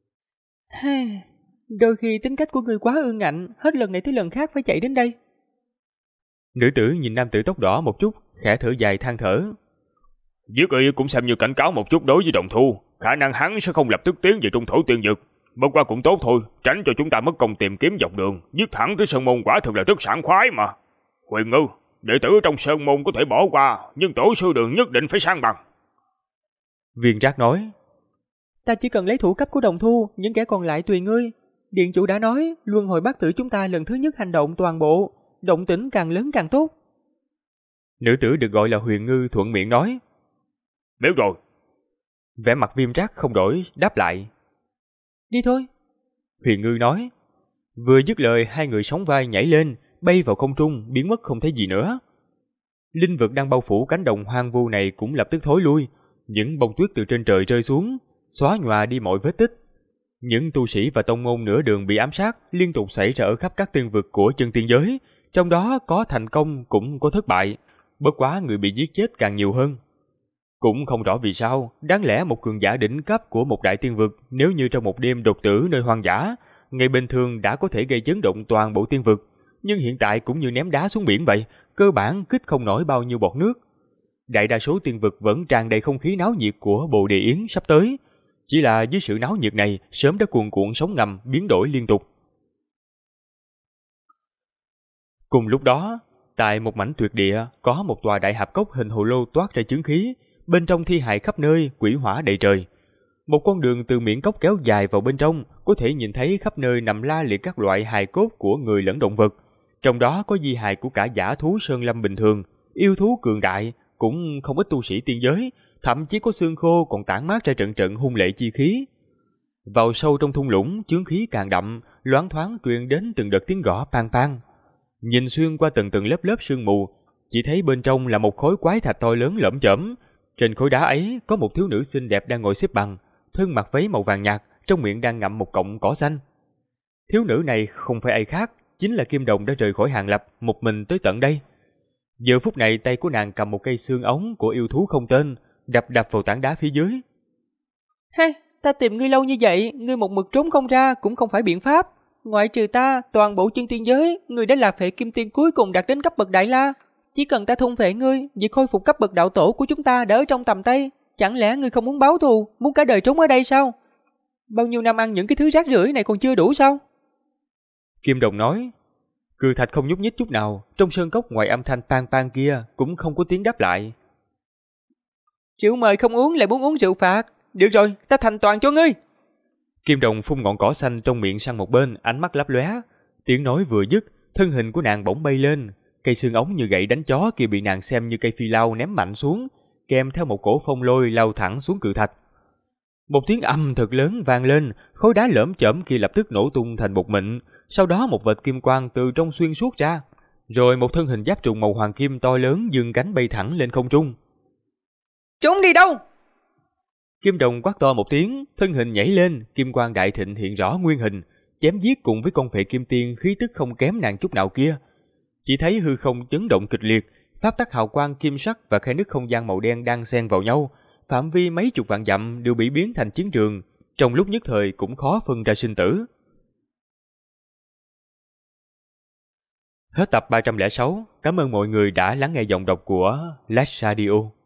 Đôi khi tính cách của người quá ương ngạnh, hết lần này tới lần khác phải chạy đến đây. Nữ tử nhìn nam tử tóc đỏ một chút, khẽ thở dài than thở. Giết y cũng xem như cảnh cáo một chút đối với đồng thu, khả năng hắn sẽ không lập tức tiến về Trung Thổ Tiên Vực. Bất qua cũng tốt thôi, tránh cho chúng ta mất công tìm kiếm dọc đường, giết thẳng tới Sơn Môn quả thực là rất sảng khoái mà. Huyền Ngư, đệ tử trong Sơn Môn có thể bỏ qua, nhưng tổ sư Đường nhất định phải san bằng. Viên Trác nói. Ta chỉ cần lấy thủ cấp của đồng thu, những kẻ còn lại tùy ngươi. Điện chủ đã nói, luân hồi bát tử chúng ta lần thứ nhất hành động toàn bộ, động tĩnh càng lớn càng tốt. Nữ tử được gọi là Huyền Ngư thuận miệng nói. Biết rồi. Vẻ mặt Viêm Trác không đổi, đáp lại. Đi thôi. Huyền Ngư nói. Vừa dứt lời, hai người sóng vai nhảy lên, bay vào không trung, biến mất không thấy gì nữa. Linh vực đang bao phủ cánh đồng hoang vu này cũng lập tức thối lui, những bông tuyết từ trên trời rơi xuống, xóa nhòa đi mọi vết tích. Những tu sĩ và tông môn nửa đường bị ám sát liên tục xảy ra ở khắp các tiên vực của chân tiên giới, trong đó có thành công cũng có thất bại, bất quá người bị giết chết càng nhiều hơn. Cũng không rõ vì sao, đáng lẽ một cường giả đỉnh cấp của một đại tiên vực nếu như trong một đêm đột tử nơi hoang dã, ngày bình thường đã có thể gây chấn động toàn bộ tiên vực, nhưng hiện tại cũng như ném đá xuống biển vậy, cơ bản kích không nổi bao nhiêu bọt nước. Đại đa số tiên vực vẫn tràn đầy không khí náo nhiệt của Bồ Đề Yến sắp tới. Chỉ là dưới sự náo nhiệt này, sớm đã cuồn cuộn sóng ngầm biến đổi liên tục. Cùng lúc đó, tại một mảnh tuyệt địa, có một tòa đại hạp cốc hình hồ lô toát ra chướng khí, bên trong thi hài khắp nơi, quỷ hỏa đầy trời. Một con đường từ miệng cốc kéo dài vào bên trong, có thể nhìn thấy khắp nơi nằm la liệt các loại hài cốt của người lẫn động vật. Trong đó có di hài của cả dã thú sơn lâm bình thường, yêu thú cường đại, cũng không ít tu sĩ tiên giới, thậm chí có xương khô còn tản mát ra trận trận hung lệ chi khí. Vào sâu trong thung lũng, chướng khí càng đậm, loáng thoáng truyền đến từng đợt tiếng gõ pang pang. Nhìn xuyên qua từng tầng lớp lớp sương mù, chỉ thấy bên trong là một khối quái thạch to lớn lởm chởm. Trên khối đá ấy có một thiếu nữ xinh đẹp đang ngồi xếp bằng, thân mặc váy màu vàng nhạt, trong miệng đang ngậm một cọng cỏ xanh. Thiếu nữ này không phải ai khác, chính là Kim Đồng đã rời khỏi Hàng Lập, một mình tới tận đây. Giờ phút này tay của nàng cầm một cây xương ống của yêu thú không tên, đập vào tảng đá phía dưới. Hey, ta tìm ngươi lâu như vậy, ngươi một mực trốn không ra cũng không phải biện pháp. Ngoại trừ ta, toàn bộ chân tiên giới, ngươi đã là phệ kim tiên cuối cùng đạt đến cấp bậc Đại La. Chỉ cần ta thôn phệ ngươi, việc khôi phục cấp bậc đạo tổ của chúng ta đã ở trong tầm tay. Chẳng lẽ ngươi không muốn báo thù, muốn cả đời trốn ở đây sao? Bao nhiêu năm ăn những cái thứ rác rưởi này còn chưa đủ sao? Kim Đồng nói. Cự thạch không nhúc nhích chút nào, trong sơn cốc ngoài âm thanh pang pang kia cũng không có tiếng đáp lại. Rượu mời không uống lại muốn uống rượu phạt. Được rồi, ta thành toàn cho ngươi. Kim Đồng phun ngọn cỏ xanh trong miệng sang một bên, ánh mắt lấp lóe. Tiếng nói vừa dứt, thân hình của nàng bỗng bay lên, cây xương ống như gậy đánh chó kia bị nàng xem như cây phi lao ném mạnh xuống, kèm theo một cổ phong lôi lao thẳng xuống cự thạch. Một tiếng âm thật lớn vang lên, khối đá lởm chởm kia lập tức nổ tung thành bột mịn, sau đó một vệt kim quang từ trong xuyên suốt ra, rồi một thân hình giáp trùng màu hoàng kim to lớn dương cánh bay thẳng lên không trung. Trốn đi đâu? Kim Đồng quát to một tiếng, thân hình nhảy lên, kim quang đại thịnh hiện rõ nguyên hình, chém giết cùng với con phệ kim tiên khí tức không kém nàng chút nào kia. Chỉ thấy hư không chấn động kịch liệt, pháp tắc hào quang kim sắc và khe nứt không gian màu đen đang xen vào nhau, phạm vi mấy chục vạn dặm đều bị biến thành chiến trường, trong lúc nhất thời cũng khó phân ra sinh tử. Hết tập 306, cảm ơn mọi người đã lắng nghe giọng đọc của Last Radio.